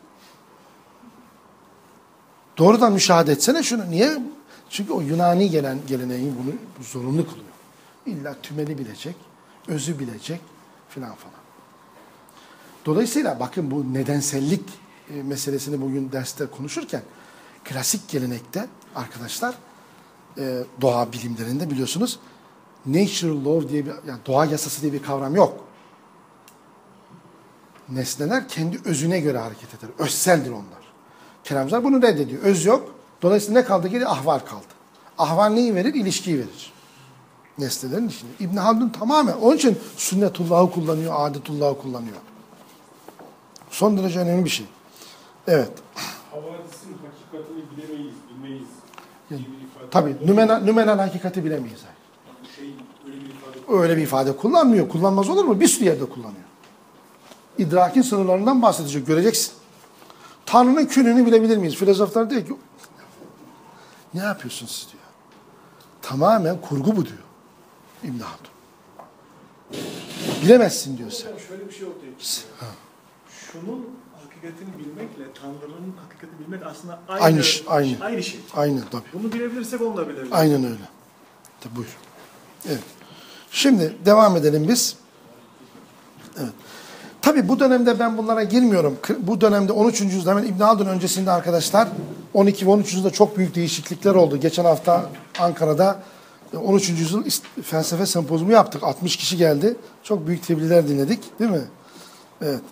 Doğrudan müşahede etsene şunu. Niye? Çünkü o Yunani gelen geleneği bunu zorunlu kılıyor. İlla tümeli bilecek, özü bilecek filan falan. Dolayısıyla bakın bu nedensellik e, meselesini bugün derste konuşurken klasik gelenekte arkadaşlar e, doğa bilimlerinde biliyorsunuz natural law diye bir, yani doğa yasası diye bir kavram yok. Nesneler kendi özüne göre hareket eder. Özseldir onlar. Kelamcılar bunu reddediyor. Öz yok. Dolayısıyla ne kaldı geriye? Ahval kaldı. Ahval neyi verir? İlişkiyi verir. Nesnelerin içinde. İbn Haldun tamamen. Onun için sünnetullahı kullanıyor, adetullahı kullanıyor. Son derece önemli bir şey. Evet. Havadisin hakikatini bilemeyiz, bilmeyiz. Yani, tabii. Nümenal, nümenal hakikati bilemeyiz. Şey, öyle bir ifade. Öyle bir ifade kullanmıyor. Kullanmaz olur mu? Bir sürü yerde kullanıyor. İdrakin sınırlarından bahsedecek. Göreceksin. Tanrı'nın kününü bilebilir miyiz? Filozoflar diyor ki ne yapıyorsunuz siz diyor. Tamamen kurgu bu diyor. İbn Haldun. Bilemezsin diyor sen. Hocam şöyle bir şey ortaya çıkıyor. Şunun hakikatini bilmekle Tanrı'nın hakikatini bilmek aslında aynı, Aynı şey, aynı. aynı şey. Aynen tabii. Bunu bilebilirsek onu da bilebiliriz. Aynen öyle. Tabii buyur. Evet. Şimdi devam edelim biz. Evet. Tabii bu dönemde ben bunlara girmiyorum. Bu dönemde on üçüncü yüzyılda hemen İbn Haldun öncesinde arkadaşlar on iki ve on üçüncü yüzyılda çok büyük değişiklikler oldu. Geçen hafta Ankara'da on üçüncü yüzyıl felsefe sempozumu yaptık. altmış kişi geldi. Çok büyük tebliğler dinledik. Değil mi? Evet.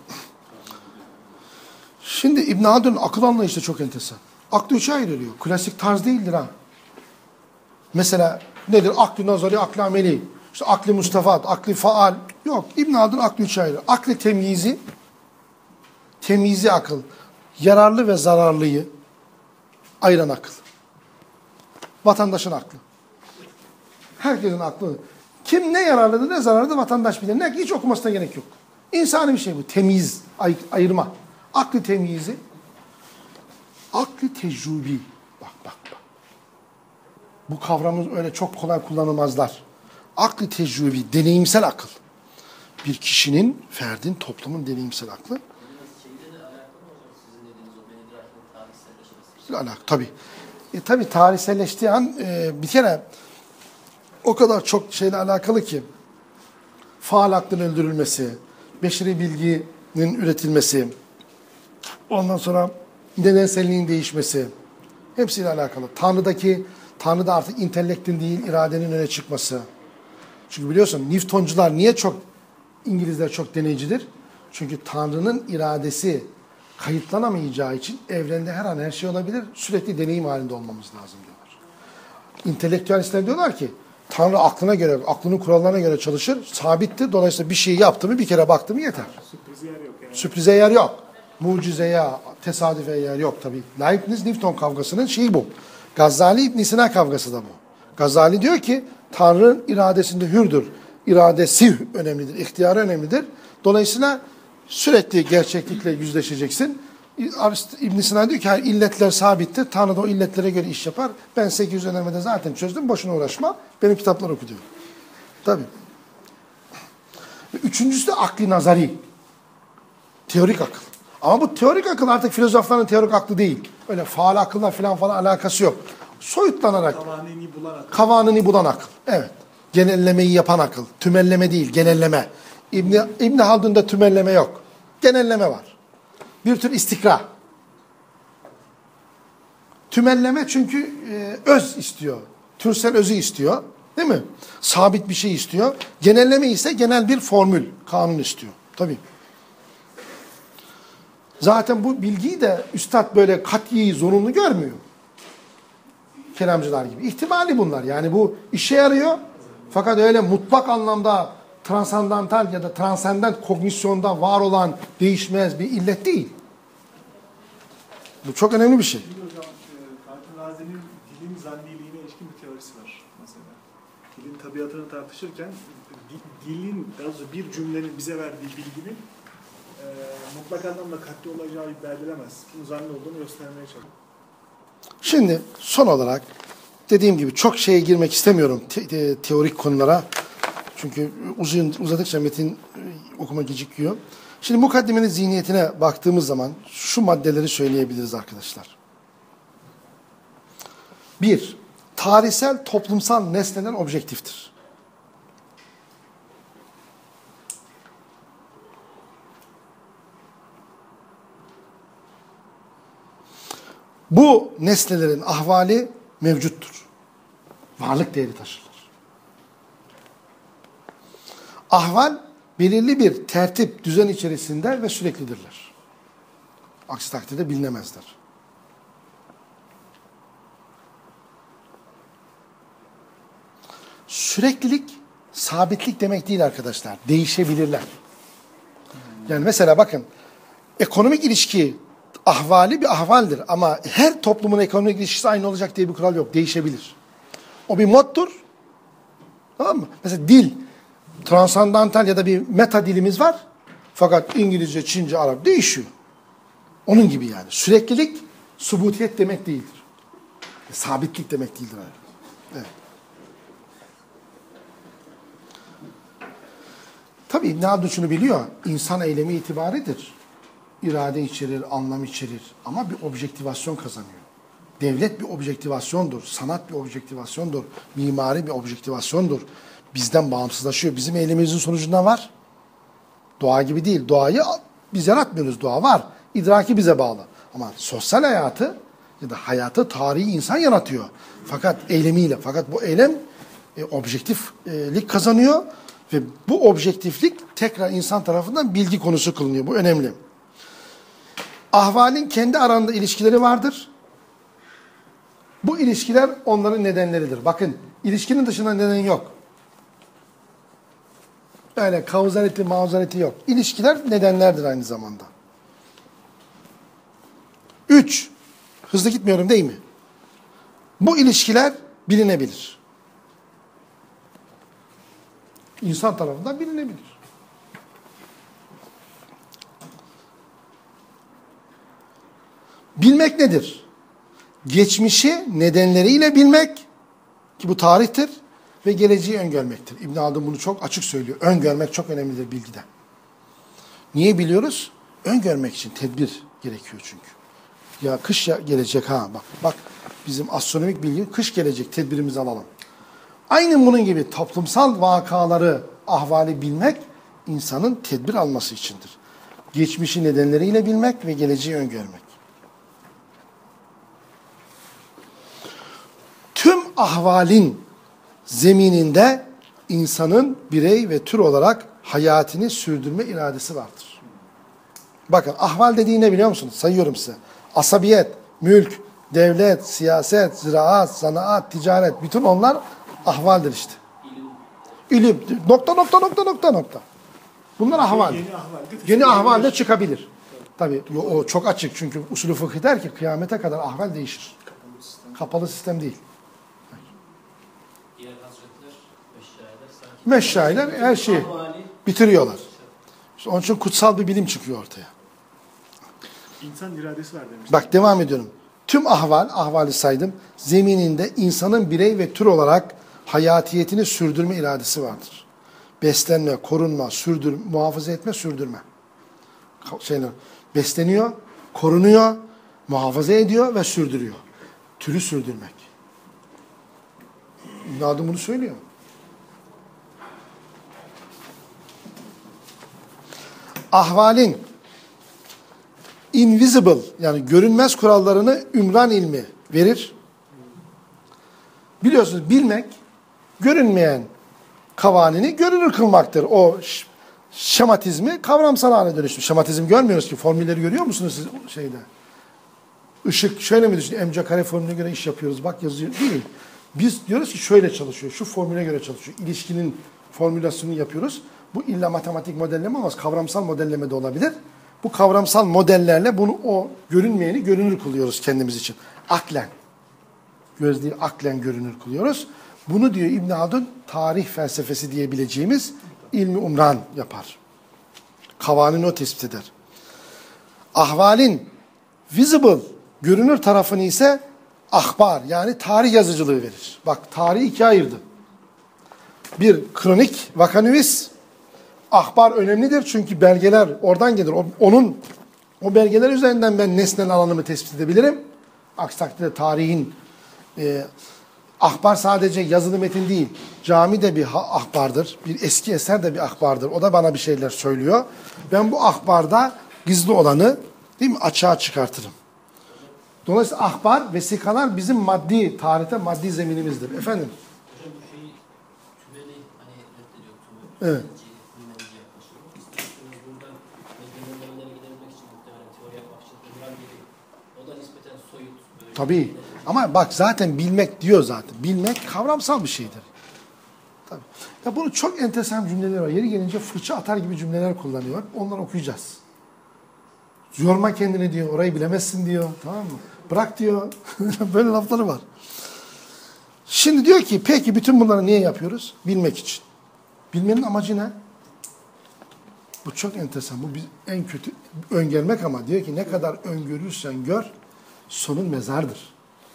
Şimdi İbn Haldun'un akıl anlayışı çok enteresan. Aklı üçe ayrılıyor. Klasik tarz değildir ha. Mesela nedir? Aklı nazari, aklı ameli. İşte aklı mustafat, aklı faal. Yok. İbn Haldun aklı üçe ayrılıyor. Aklı temyizi, temyizi akıl. Yararlı ve zararlıyı ayıran akıl. Vatandaşın aklı. Herkesin aklı. Kim ne yararlıdır ne zararlıdır vatandaş bilir. Ne, hiç okumasına gerek yok. İnsani bir şey bu. Temyiz, ay, ayırma. Aklı temyizi, aklı tecrübi. Bak bak bak. Bu kavramı öyle çok kolay kullanılmazlar. Aklı tecrübi, deneyimsel akıl. Bir kişinin, ferdin, toplumun deneyimsel aklı. Alakalı, tabii. E, tabii tarihselleştiği an e, bir kere o kadar çok şeyle alakalı ki faal aklın öldürülmesi, beşeri bilginin üretilmesi, ondan sonra nedenselliğin değişmesi, hepsiyle alakalı. Tanrı'daki, Tanrı'da artık intelektin değil, iradenin öne çıkması. Çünkü biliyorsun Newtoncular niye çok, İngilizler çok deneycidir? Çünkü Tanrı'nın iradesi kayıtlanamayacağı için evrende her an her şey olabilir. Sürekli deneyim halinde olmamız lazım diyorlar. İntelektüelistler diyorlar ki Tanrı aklına göre, aklının kurallarına göre çalışır, sabittir. Dolayısıyla bir şeyi yaptı mı, bir kere baktı mı yeter. Sürprize yer yok yani. Sürprize yer yok. Mucizeye, tesadüfe yer yok tabii. Leibniz-Newton kavgasının şeyi bu. Gazali İbn Sina kavgası da bu. Gazali diyor ki Tanrı'nın iradesinde hürdür. İradesi önemlidir, ihtiyarı önemlidir. Dolayısıyla sürekli gerçeklikle yüzleşeceksin. İbn Sina diyor ki hayır, illetler sabittir. Tanrı da o illetlere göre iş yapar. Ben sekiz yüz önemede zaten çözdüm. Boşuna uğraşma. Benim kitaplar oku diyor. Tabii. Üçüncüsü de akli nazari. Teorik akıl. Ama bu teorik akıl artık filozofların teorik aklı değil. Öyle faal akılla falan falan alakası yok. Soyutlanarak. Kavanini bulan akıl. Kavanini bulan akıl. Evet. Genellemeyi yapan akıl. Tümelleme değil, genelleme. İbni, İbni Haldun'da tümelleme yok. Genelleme var. Bir tür istikra. Tümelleme çünkü e, öz istiyor. Türsel özü istiyor. Değil mi? Sabit bir şey istiyor. Genelleme ise genel bir formül, kanun istiyor. Tabii. Zaten bu bilgiyi de üstad böyle kat'i, zorunlu görmüyor. Kelamcılar gibi. İhtimali bunlar. Yani bu işe yarıyor. Fakat öyle mutlak anlamda transandantal ya da transcendent kognisyonda var olan değişmez bir illet değil. Bu çok önemli bir şey. Şimdi hocam, e, Fatih Razi'nin dilin zanniliğine ilişkin bir teorisi var mesela. Dilin tabiatını tartışırken di- dilin, daha doğrusu bir cümlenin bize verdiği bilginin e, mutlak anlamda katli olacağı iddia edilemez. Bunun zanni olduğunu göstermeye çalışıyor. Şimdi son olarak dediğim gibi çok şeye girmek istemiyorum te- te- teorik konulara. Çünkü uzun uzadıkça metin e, okuma gecikiyor. Şimdi mukaddimenin zihniyetine baktığımız zaman şu maddeleri söyleyebiliriz arkadaşlar. Bir, tarihsel toplumsal nesneler objektiftir. Bu nesnelerin ahvali mevcuttur. Varlık değeri taşırlar. Ahval belirli bir tertip, düzen içerisinde ve süreklidirler. Aksi takdirde bilinemezler. Süreklilik, sabitlik demek değil arkadaşlar. Değişebilirler. Yani mesela bakın, ekonomik ilişki ahvali bir ahvaldir ama her toplumun ekonomik ilişkisi aynı olacak diye bir kural yok. Değişebilir. O bir moddur. Tamam mı? Mesela dil, transandantal ya da bir meta dilimiz var. Fakat İngilizce, Çince, Arap değişiyor. Onun gibi yani. Süreklilik, subutiyet demek değildir. Sabitlik demek değildir. Evet. Tabii İbn Haldun şunu biliyor. İnsan eylemi itibaridir. İrade içerir, anlam içerir. Ama bir objektivasyon kazanıyor. Devlet bir objektivasyondur. Sanat bir objektivasyondur. Mimari bir objektivasyondur. Bizden bağımsızlaşıyor. Bizim eylemimizin sonucunda var. Doğa gibi değil. Doğayı biz yaratmıyoruz. Doğa var. İdraki bize bağlı. Ama sosyal hayatı ya da hayatı tarihi insan yaratıyor. Fakat eylemiyle. Fakat bu eylem e, objektiflik kazanıyor. Ve bu objektiflik tekrar insan tarafından bilgi konusu kılınıyor. Bu önemli. Ahvalin kendi arasında ilişkileri vardır. Bu ilişkiler onların nedenleridir. Bakın, ilişkinin dışında neden yok. Öyle kauzaliti, mauzaliti yok. İlişkiler nedenlerdir aynı zamanda. Üç, hızlı gitmiyorum değil mi? Bu ilişkiler bilinebilir. İnsan tarafından bilinebilir. Bilmek nedir? Geçmişi nedenleriyle bilmek, ki bu tarihtir, ve geleceği öngörmektir. İbn Haldun bunu çok açık söylüyor. Öngörmek çok önemlidir bilgide. Niye biliyoruz? Öngörmek için tedbir gerekiyor çünkü. Ya kış ya gelecek ha bak. Bak bizim astronomik bilgi kış gelecek, tedbirimizi alalım. Aynı bunun gibi toplumsal vakaları, ahvali bilmek insanın tedbir alması içindir. Geçmişi nedenleriyle bilmek ve geleceği öngörmek. Tüm ahvalin zemininde insanın birey ve tür olarak hayatını sürdürme iradesi vardır. Bakın ahval dediği ne biliyor musunuz? Sayıyorum size. Asabiyet, mülk, devlet, siyaset, ziraat, zanaat, ticaret, bütün onlar ahvaldir işte. İlim. Nokta nokta nokta nokta nokta. Bunlar ahval. Yeni ahvalde. Yeni ahvalde çıkabilir. Tabii o çok açık çünkü usulü fıkıh der ki kıyamete kadar ahval değişir. Kapalı sistem. Kapalı sistem değil. Diğer hazretler, meşayiler sanki... Meşayiler her şeyi bitiriyorlar. İşte onun için kutsal bir bilim çıkıyor ortaya. İnsan iradesi var demiş. Bak devam ediyorum. Tüm ahval, ahvali saydım, zemininde insanın birey ve tür olarak hayatiyetini sürdürme iradesi vardır. Beslenme, korunma, sürdür, muhafaza etme, sürdürme. Şeyler, besleniyor, korunuyor, muhafaza ediyor ve sürdürüyor. Türü sürdürmek. İbn Haldun bunu söylüyor. Ahvalin invisible yani görünmez kurallarını ümran ilmi verir. Biliyorsunuz bilmek görünmeyen kavanini görünür kılmaktır. O şematizmi kavramsal hale dönüştür. Şematizm görmüyoruz ki. Formülleri görüyor musunuz siz şeyde? Işık şöyle mi düşünüyor? M C kare formülüne göre iş yapıyoruz. Bak yazıyor. Değil. Biz diyoruz ki şöyle çalışıyor. Şu formüle göre çalışıyor. İlişkinin formülasyonunu yapıyoruz. Bu illa matematik modelleme olmaz. Kavramsal modelleme de olabilir. Bu kavramsal modellerle bunu o görünmeyeni görünür kılıyoruz kendimiz için. Aklen. Göz değil, aklen görünür kılıyoruz. Bunu diyor İbn Haldun tarih felsefesi diyebileceğimiz ilmi umran yapar. Kavanini o tespit eder. Ahvalin visible görünür tarafını ise ahbar yani tarih yazıcılığı verir. Bak tarihi ikiye ayırdı. Bir kronik vakanüvis. Ahbar önemlidir çünkü belgeler oradan gelir. O, onun o belgeler üzerinden ben nesnel alanımı tespit edebilirim. Aksi takdirde tarihin e, ahbar sadece yazılı metin değil. Cami de bir ahbardır. Bir eski eser de bir ahbardır. O da bana bir şeyler söylüyor. Ben bu ahbarda gizli olanı değil mi açığa çıkartırım. Dolayısıyla ahbar, vesikalar bizim maddi, tarihte maddi zeminimizdir. Efendim? Hocam bu şeyi tümeni hani reddediyor tümü. Evet. İstiyorsunuz buradan belirlemelere gidebilmek için muhtemelen teori yapmak için umran geliyor. O da nispeten soyut. Böyle Tabii. Ama bak zaten bilmek diyor zaten. Bilmek kavramsal bir şeydir. Tabii. Ya bunu çok enteresan cümleler var. Yeri gelince fırça atar gibi cümleler kullanıyor. Onları okuyacağız. Yorma kendini diyor. Orayı bilemezsin diyor. Tamam mı? Bırak diyor. Böyle lafları var. Şimdi diyor ki peki bütün bunları niye yapıyoruz? Bilmek için. Bilmenin amacı ne? Bu çok enteresan. Bu bir, en kötü öngörmek ama diyor ki ne kadar öngörürsen gör sonun mezardır.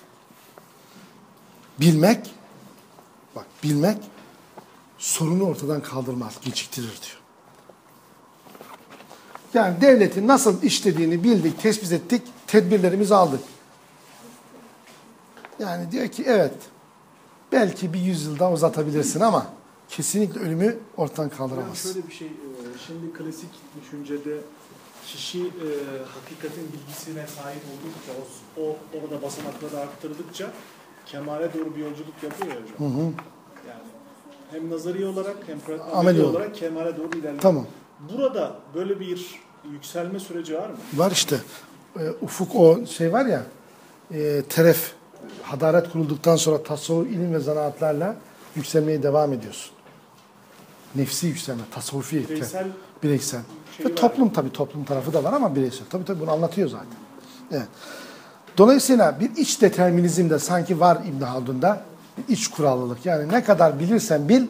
Bilmek bak bilmek sorunu ortadan kaldırmaz, geciktirir diyor. Yani devletin nasıl işlediğini bildik, tespit ettik, tedbirlerimizi aldık. Yani diyor ki evet, belki bir yüzyıl daha uzatabilirsin ama kesinlikle ölümü ortadan kaldıramaz. Yani şöyle bir şey, şimdi klasik düşüncede kişi e, hakikatin bilgisine sahip oldukça, o, o orada basamakları arttırdıkça kemale doğru bir yolculuk yapıyor ya hocam. Hı hı. Yani hem nazari olarak hem pratik ameli olarak kemale doğru ilerliyor. Tamam. Burada böyle bir yükselme süreci var mı? Var işte. E, ufuk o şey var ya, e, teref, hadaret kurulduktan sonra tasavvuf, ilim ve zanaatlarla yükselmeye devam ediyorsun. Nefsi yükselme, tasavvufi. Bireysel. Bireysel. Şey Ve toplum tabii, toplum tarafı da var ama bireysel. Tabii tabii bunu anlatıyor zaten. Evet. Dolayısıyla bir iç determinizm de sanki var İbn Haldun'da. Bir iç kurallılık. Yani ne kadar bilirsen bil,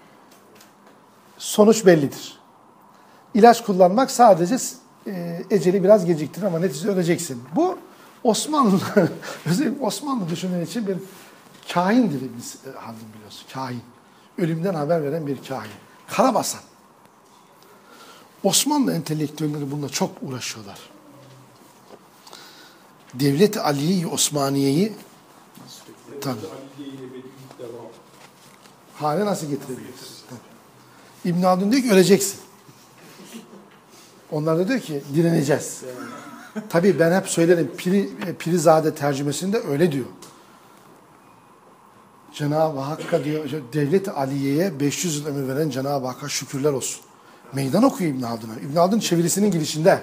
sonuç bellidir. İlaç kullanmak sadece e, eceli biraz geciktirir ama neticede öleceksin. Bu Osmanlı, özellikle Osmanlı düşünen için bir kahindir İbn Haldun biliyorsun. Kahin. Ölümden haber veren bir kahin. Karabasan. Osmanlı entelektüelleri bununla çok uğraşıyorlar. Devlet-i Aliye-i Osmaniye'yi tabii. Hale nasıl getirebiliriz? Tabii. İbn Haldun diyor ki öleceksin. Onlar da diyor ki direneceğiz. Tabii ben hep söylerim Piri, Pirizade tercümesinde öyle diyor. Cenab-ı Hakk'a diyor, Devlet-i Aliye'ye beş yüz yıl ömür veren Cenab-ı Hakk'a şükürler olsun. Meydan okuyor İbn Haldun'a. İbn Haldun çevirisinin girişinde.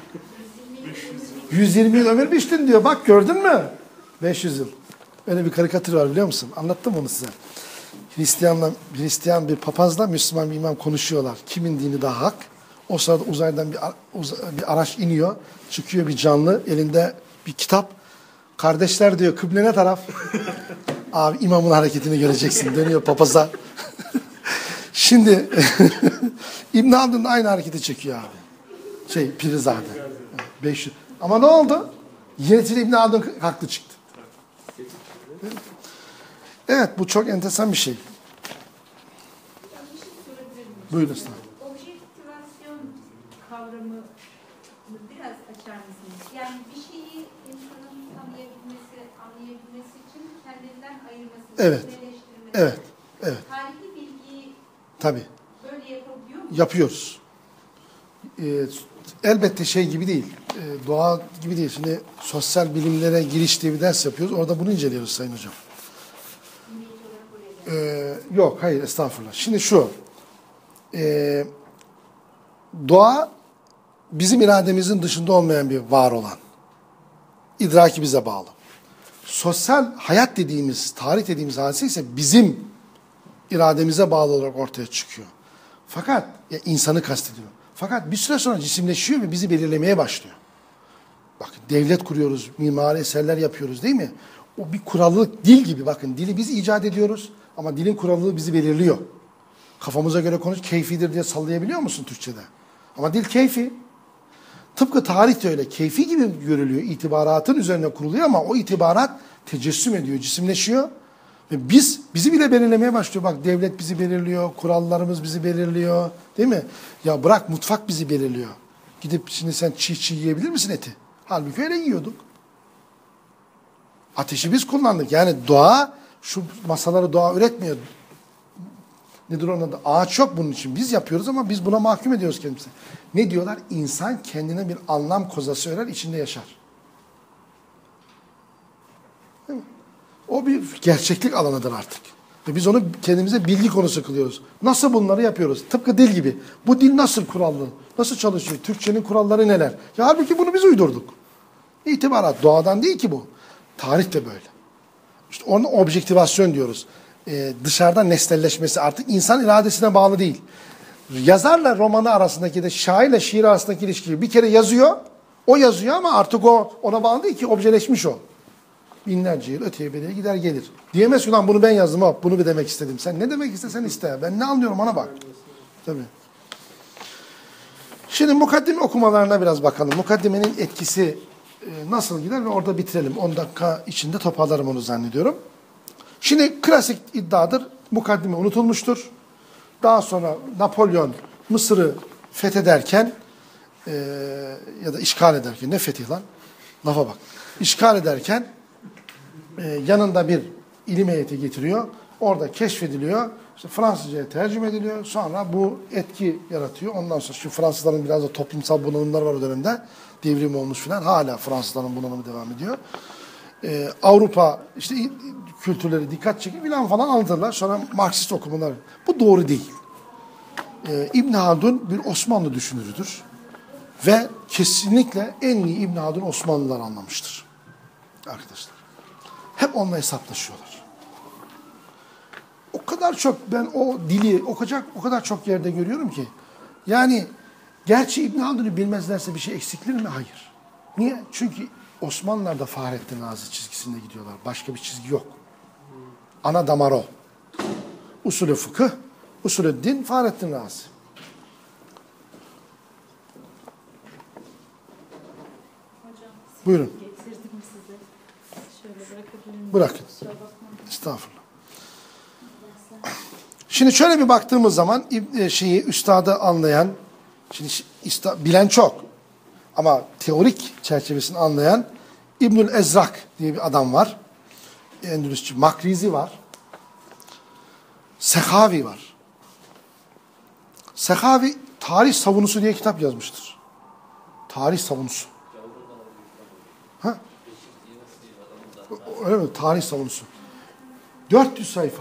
yüz yirmi yıl ömür biçtin diyor. Bak gördün mü? beş yüz yıl. Öyle bir karikatür var biliyor musun? Anlattım onu size. Hristiyanla, Hristiyan bir papazla Müslüman bir imam konuşuyorlar. Kimin dini daha hak? O sırada uzaydan bir, uz, bir araç iniyor. Çıkıyor bir canlı. Elinde bir kitap. Kardeşler diyor kıble ne taraf? Abi imamın hareketini göreceksin. Dönüyor papaza. Şimdi İbn Haldun da aynı hareketi çekiyor abi. Şey Pirizade. beş yüz. Ama ne oldu? Yönetici İbn Haldun haklı çıktı. Evet bu çok enteresan bir şey. Buyurun estağfurullah. Objektivasyon kavramı biraz açar mısınız? Yani bir şeyi insanın tanıyabilmesi, anlayabilmesi için kendinden ayırması, Evet. özneleştirmesi. Evet. Evet. Tarihi bilgiyi Tabii. böyle yapabiliyor mu? Yapıyoruz. Ee, elbette şey gibi değil. E, doğa gibi değil. Şimdi sosyal bilimlere giriş diye bir ders yapıyoruz. Orada bunu inceliyoruz Sayın Hocam. Ee, yok hayır estağfurullah. Şimdi şu. E, doğa bizim irademizin dışında olmayan bir var olan. İdraki bize bağlı. Sosyal hayat dediğimiz, tarih dediğimiz hadise ise bizim irademize bağlı olarak ortaya çıkıyor. Fakat ya insanı kastediyor. Fakat bir süre sonra cisimleşiyor ve bizi belirlemeye başlıyor. Bakın devlet kuruyoruz, mimari eserler yapıyoruz değil mi? O bir kurallık, dil gibi bakın. Dili biz icat ediyoruz ama dilin kurallığı bizi belirliyor. Kafamıza göre konuş, keyfidir diye sallayabiliyor musun Türkçe'de? Ama dil keyfi. Tıpkı tarih de öyle. Keyfi gibi görülüyor. İtibaratın üzerine kuruluyor ama o itibarat tecessüm ediyor, cisimleşiyor. Ve biz, bizi bile belirlemeye başlıyor. Bak devlet bizi belirliyor, kurallarımız bizi belirliyor. Değil mi? Ya bırak mutfak bizi belirliyor. Gidip şimdi sen çiğ çiğ yiyebilir misin eti? Halbuki öyle yiyorduk. Ateşi biz kullandık. Yani doğa, şu masaları doğa üretmiyor. Nedir onun adı? Ağaç yok bunun için. Biz yapıyoruz ama biz buna mahkum ediyoruz kendimizi. Ne diyorlar? İnsan kendine bir anlam kozası örer, içinde yaşar. Değil mi? O bir gerçeklik alanıdır artık. Ve biz onu kendimize bilgi konusu kılıyoruz. Nasıl bunları yapıyoruz? Tıpkı dil gibi. Bu dil nasıl kurallı? Nasıl çalışıyor? Türkçenin kuralları neler? Ya halbuki bunu biz uydurduk. İtibarat doğadan değil ki bu. Tarih de böyle. İşte ona objektivasyon diyoruz. Ee, dışarıdan nesnelleşmesi artık insan iradesine bağlı değil. Yazarla romanı arasındaki de şairle şiir arasındaki ilişkiyi bir kere yazıyor. O yazıyor ama artık o ona bağlı değil ki objeleşmiş o. Binlerce yıl öteye beriye gider gelir. Diyemez ki lan bunu ben yazdım hop bunu bir demek istedim. Sen ne demek istesen iste. Ben ne anlıyorum ona bak. Tabii. Şimdi mukaddime okumalarına biraz bakalım. Mukaddimenin etkisi e, nasıl gider ve orada bitirelim. on dakika içinde toparlarım onu zannediyorum. Şimdi klasik iddiadır. Mukaddime unutulmuştur. Daha sonra Napolyon Mısır'ı fethederken e, ya da işgal ederken ne fetih lan? Lafa bak. İşgal ederken e, yanında bir ilim heyeti getiriyor. Orada keşfediliyor. İşte Fransızca'ya tercüme ediliyor. Sonra bu etki yaratıyor. Ondan sonra şu Fransızların biraz da toplumsal bunalımlar var o dönemde. Devrim olmuş filan. Hala Fransızların bunalımı devam ediyor. Ee, Avrupa işte kültürleri dikkat çekiyor filan falan anlatırlar. Sonra Marksist okumalar. Bu doğru değil. Ee, İbn Haldun bir Osmanlı düşünürüdür. Ve kesinlikle en iyi İbn Haldun Osmanlılar anlamıştır. Arkadaşlar. Hep onunla hesaplaşıyorlar. O kadar çok ben o dili o kadar, o kadar çok yerde görüyorum ki. Yani gerçi İbn Haldun'u bilmezlerse bir şey eksiklir mi? Hayır. Niye? Çünkü Osmanlılar da Fahrettin Razi çizgisinde gidiyorlar. Başka bir çizgi yok. Ana damar o. Usulü fıkıh, usulü din Fahrettin Razi. Hocam, buyurun. Getirdim size. Şöyle bırakabilir miyim? Bırakın. Estağfurullah. Şimdi şöyle bir baktığımız zaman şeyi üstadı anlayan, şimdi bilen çok ama teorik çerçevesini anlayan İbnül Ezrak diye bir adam var. Endülüsçü. Makrizi var. Sehavi var. Sehavi Tarih Savunusu diye kitap yazmıştır. Tarih Savunusu. Ha? Öyle mi? Tarih Savunusu. dört yüz sayfa.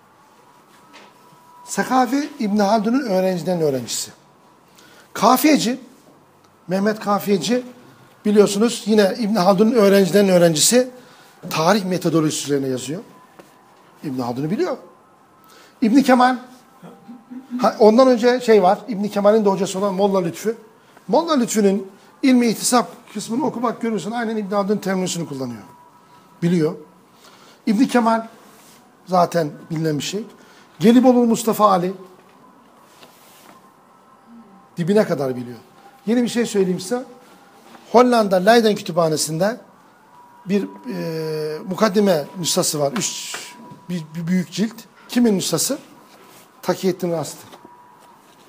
Sehavi İbn Haldun'un öğrenciden öğrencisi. Kafiyeci, Mehmet Kafiyeci biliyorsunuz yine İbn Haldun'un öğrenciden öğrencisi tarih metodolojisi üzerine yazıyor. İbn Haldun'u biliyor. İbn Kemal, ha, ondan önce şey var, İbn Kemal'in de hocası olan Molla Lütfü. Molla Lütfü'nün ilmi ihtisap kısmını oku bak görürsün aynen İbn Haldun'un terminolojisini kullanıyor. Biliyor. İbn Kemal zaten bilinen bir şey. Gelibolu Mustafa Ali dibine kadar biliyor. Yeni bir şey söyleyeyim size. Hollanda Leiden Kütüphanesi'nde bir e, mukaddime nüshası var. Üç, bir, bir büyük cilt. Kimin nüshası? Takiyettin Rasti.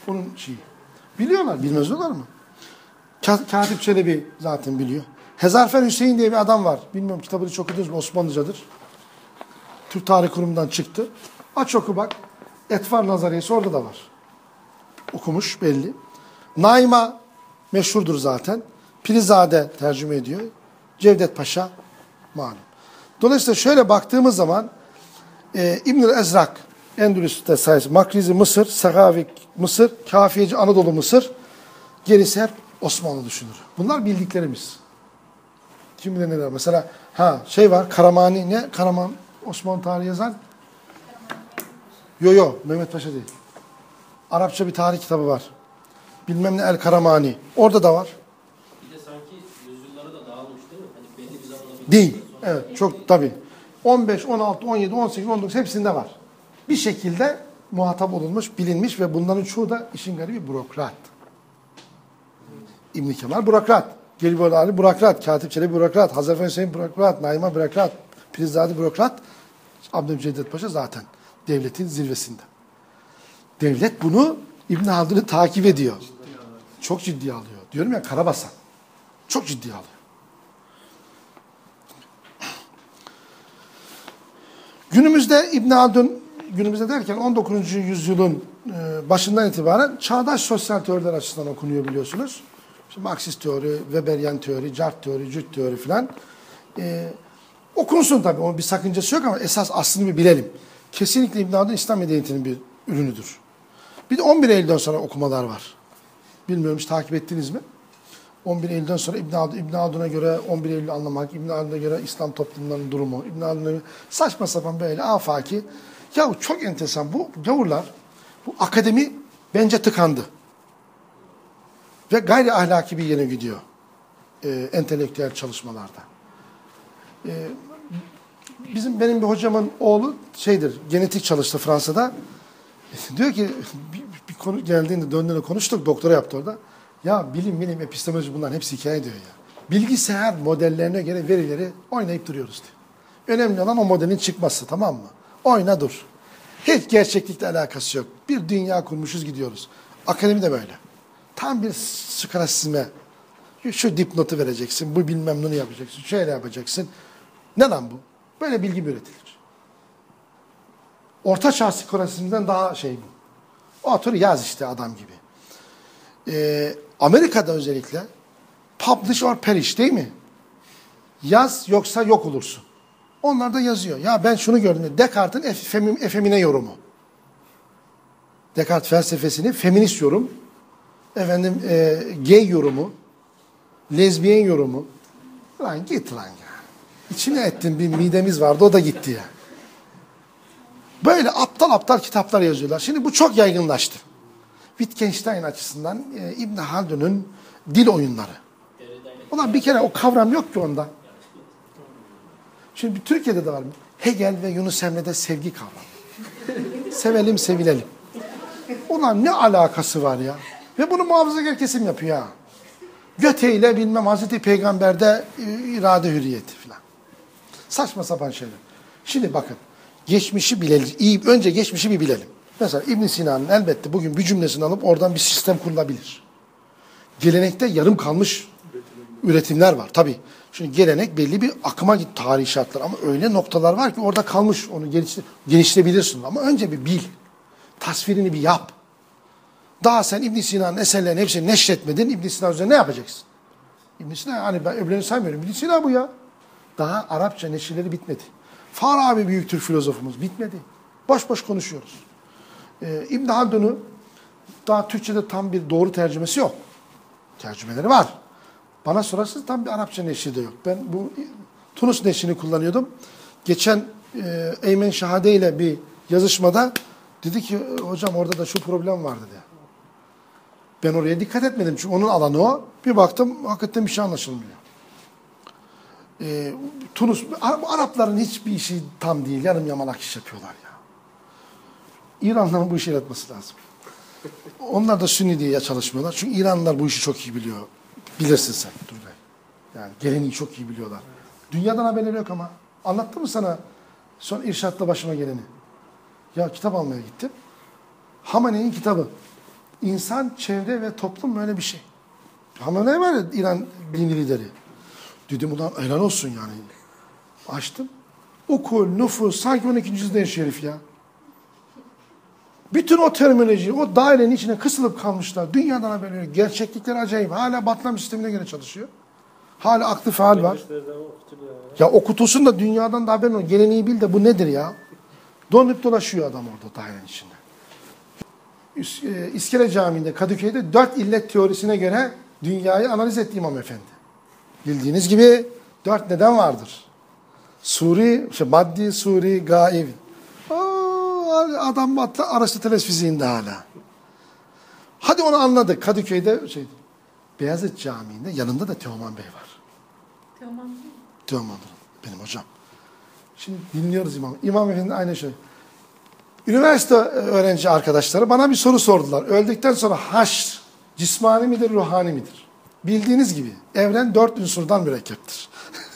Onun şeyi. Biliyorlar, bilmez olur mu? Katip Çelebi zaten biliyor. Hezarfen Hüseyin diye bir adam var. Bilmiyorum kitabını çok okudunuz mu? Osmanlıcadır. Türk Tarih Kurumu'ndan çıktı. Aç oku bak. Etvar Nazariyesi orada da var. Okumuş belli. Naima meşhurdur zaten. Pilizade tercüme ediyor. Cevdet Paşa malum. Dolayısıyla şöyle baktığımız zaman e, İbnül Ezrak Endülüs'te sayısı Makrizi Mısır, Sagavik Mısır, Kafiyeci Anadolu Mısır, gerisi hep Osmanlı düşünür. Bunlar bildiklerimiz. Kim bilir neler. Mesela ha şey var Karamani ne? Karaman Osmanlı tarihi yazan? Yo yo Mehmet Paşa değil. Arapça bir tarih kitabı var. Bilmem ne El Karamani. Orada da var. Bir de sanki yüzyılları da dağılmış değil mi? Hani belli bir zamanda bir Değil. Evet çok tabii. on beş, on altı, on yedi, on sekiz, on dokuz hepsinde var. Bir şekilde muhatap olunmuş, bilinmiş ve bunların çoğu da işin garibi bürokrat. İbn Kemal bürokrat. Gelibolu Ali bürokrat. Katip Çelebi bürokrat. Hazarfen Hüseyin bürokrat. Naima bürokrat. Pirizade bürokrat. Abdülcevdet Paşa zaten devletin zirvesinde. Devlet bunu İbn Haldun'u takip ediyor. Çok ciddiye alıyor. Diyorum ya Karabasan. Çok ciddiye alıyor. Günümüzde İbn Haldun, günümüzde derken on dokuzuncu yüzyılın başından itibaren çağdaş sosyal teoriler açısından okunuyor biliyorsunuz. İşte Marksist teori, Weberian teori, Cart teori, Cüt teori filan. Ee, okunsun tabii, onun bir sakıncası yok ama esas aslını bir bilelim. Kesinlikle İbn Haldun İslam medeniyetinin bir ürünüdür. Bir de on bir Eylül'den sonra okumalar var. Bilmiyorum hiç takip ettiniz mi? on bir Eylül'den sonra İbn Haldun, İbn Haldun'a göre on bir Eylül'ü anlamak, İbn Haldun'a göre İslam toplumlarının durumu, İbn Haldun'a göre saçma sapan böyle afaki. Ya çok enteresan bu gavurlar, bu akademi bence tıkandı. Ve gayri ahlaki bir yere gidiyor. E, entelektüel çalışmalarda. E, bizim benim bir hocamın oğlu şeydir, genetik çalıştı Fransa'da. E, diyor ki bir, bir konu geldiğinde döndüğünde konuştuk, doktora yaptı orada. Ya bilim, bilim, epistemoloji bunların hepsi hikaye diyor ya. Bilgisayar modellerine göre verileri oynayıp duruyoruz diyor. Önemli olan o modelin çıkması, tamam mı? Oyna dur. Hiç gerçeklikle alakası yok. Bir dünya kurmuşuz gidiyoruz. Akademi de böyle. Tam bir skolarsizme. Şu dipnotu vereceksin, bu bilmem bunu yapacaksın, şöyle yapacaksın. Ne lan bu? Böyle bilgi mi üretilir? Orta çağ skolarsizmden daha şey bu. Otur yaz işte adam gibi. Ee, Amerika'da özellikle publish or perish değil mi? Yaz yoksa yok olursun. Onlar da yazıyor. Ya ben şunu gördüm. Descartes'in efem, efemine yorumu. Descartes felsefesinin feminist yorum. Efendim e, gay yorumu. Lezbiyen yorumu. Lan git lan ya. İçine ettin bir midemiz vardı o da gitti ya. Böyle aptal aptal kitaplar yazıyorlar. Şimdi bu çok yaygınlaştı. Wittgenstein açısından e, İbn Haldun'un dil oyunları. Ulan bir kere o kavram yok ki onda. Şimdi Türkiye'de de var mı? Hegel ve Yunus Emre'de sevgi kavramı. Sevelim, sevilelim. Ulan ne alakası var ya? Ve bunu muhafazakar kesim yapıyor ha. Göte ile bilmem Hazreti Peygamber'de irade hürriyeti falan. Saçma sapan şeyler. Şimdi bakın. Geçmişi bilelim. İyi, önce geçmişi bir bilelim. Mesela İbn Sina'nın elbette bugün bir cümlesini alıp oradan bir sistem kurulabilir. Gelenekte yarım kalmış üretimler var. Tabii. Şimdi gelenek belli bir akıma git tarihi şartlar ama öyle noktalar var ki orada kalmış. Onu geliştir geliştirebilirsin ama önce bir bil. Tasvirini bir yap. Daha sen İbn Sina'nın eserlerini hepsini neşretmedin. İbn Sina üzerine ne yapacaksın? İbn Sina hani ben öbürlerini saymıyorum. İbn Sina bu ya. Daha Arapça neşirleri bitmedi. Farabi büyük Türk filozofumuz bitmedi. Boş boş konuşuyoruz. Ee, İbn Haldun'u daha Türkçe'de tam bir doğru tercümesi yok. Tercümeleri var. Bana sorarsanız tam bir Arapça neşri de yok. Ben bu Tunus neşrini kullanıyordum. Geçen e, Eymen Şahade ile bir yazışmada dedi ki hocam orada da şu problem var dedi. Ben oraya dikkat etmedim çünkü onun alanı o. Bir baktım hakikaten bir şey anlaşılmıyor. E, Tunus, Arapların hiçbir işi tam değil. Yarım yamalak iş yapıyorlar ya. İranlıların bu işi yapması lazım. Onlar da Sünni diye çalışmıyorlar. Çünkü İranlılar bu işi çok iyi biliyor. Bilirsin sen Turgay. Yani geleneği çok iyi biliyorlar. Dünyadan haberleri yok ama. Anlattım mı sana son irşatla başıma geleni? Ya kitap almaya gittim. Hamane'nin kitabı. İnsan, çevre ve toplum böyle bir şey. Ama ne var ya İran dini lideri? Dedim ulan helal olsun yani. Açtım. Okul, nüfus, sanki on ikinci yüzyılda yaşıyor herif ya. Bütün o terminoloji, o dairenin içine kısılıp kalmışlar. Dünyadan haber veriyor. Gerçeklikler acayip. Hala Batman sistemine göre çalışıyor. Hala aklı faal var. Ya okutulsun da dünyadan da haberin olsun. Geleneği bil de bu nedir ya? Donup dolaşıyor adam orada dairenin içinde. İskele Camii'nde, Kadıköy'de dört illet teorisine göre dünyayı analiz etti İmam Efendi. Bildiğiniz gibi dört neden vardır. Suri, şey, maddi, suri, gaib. Adam Aristoteles fiziğinde hala. Hadi onu anladık. Kadıköy'de şey, Beyazıt Camii'nde yanında da Teoman Bey var. Teoman mı? Teoman benim hocam. Şimdi dinliyoruz İmam. İmam Efendi aynı şey. Üniversite öğrenci arkadaşları bana bir soru sordular. Öldükten sonra haşr cismani midir, ruhani midir? Bildiğiniz gibi evren dört unsurdan mürekkeptir.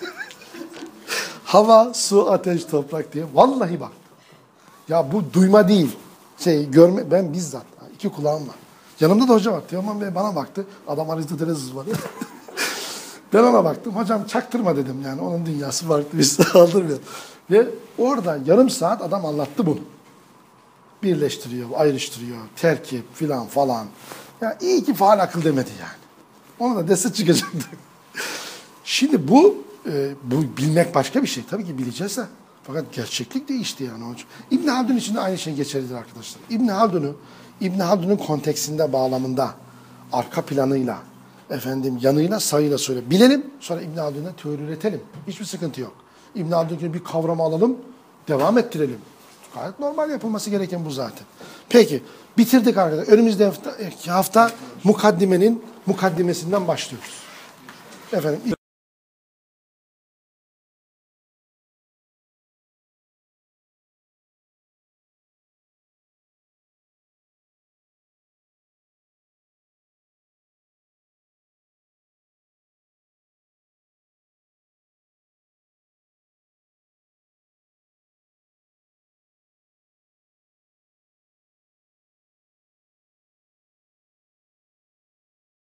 Hava, su, ateş, toprak diye. Vallahi bak. Ya bu duyma değil. Şey görme, ben bizzat. iki kulağım var. Yanımda da hoca var. Teoman Bey bana baktı. Adam Aristoteles var. Ben ona baktım. Hocam çaktırma dedim yani. Onun dünyası farklı. Biz aldırmıyoruz. Ve orada yarım saat adam anlattı bunu. Birleştiriyor, ayrıştırıyor, terkip filan falan. Ya iyi ki faal akıl demedi yani. Ona da dese çıkacaktı. Şimdi bu e, bu bilmek başka bir şey. Tabii ki bileceğiz de. Fakat gerçeklik değişti yani hocam. İbn Haldun için de aynı şey geçerlidir arkadaşlar. İbn Haldun'u İbn Haldun'un konteksinde, bağlamında, arka planıyla, efendim yanıyla, sayıyla söyle. Bilelim, sonra İbn Haldun'a teori üretelim. Hiçbir sıkıntı yok. İbn Haldun'un bir kavramı alalım, devam ettirelim. Gayet normal yapılması gereken bu zaten. Peki, bitirdik arkadaşlar. Önümüzde hafta, hafta mukaddimenin mukaddimesinden başlıyoruz. Efendim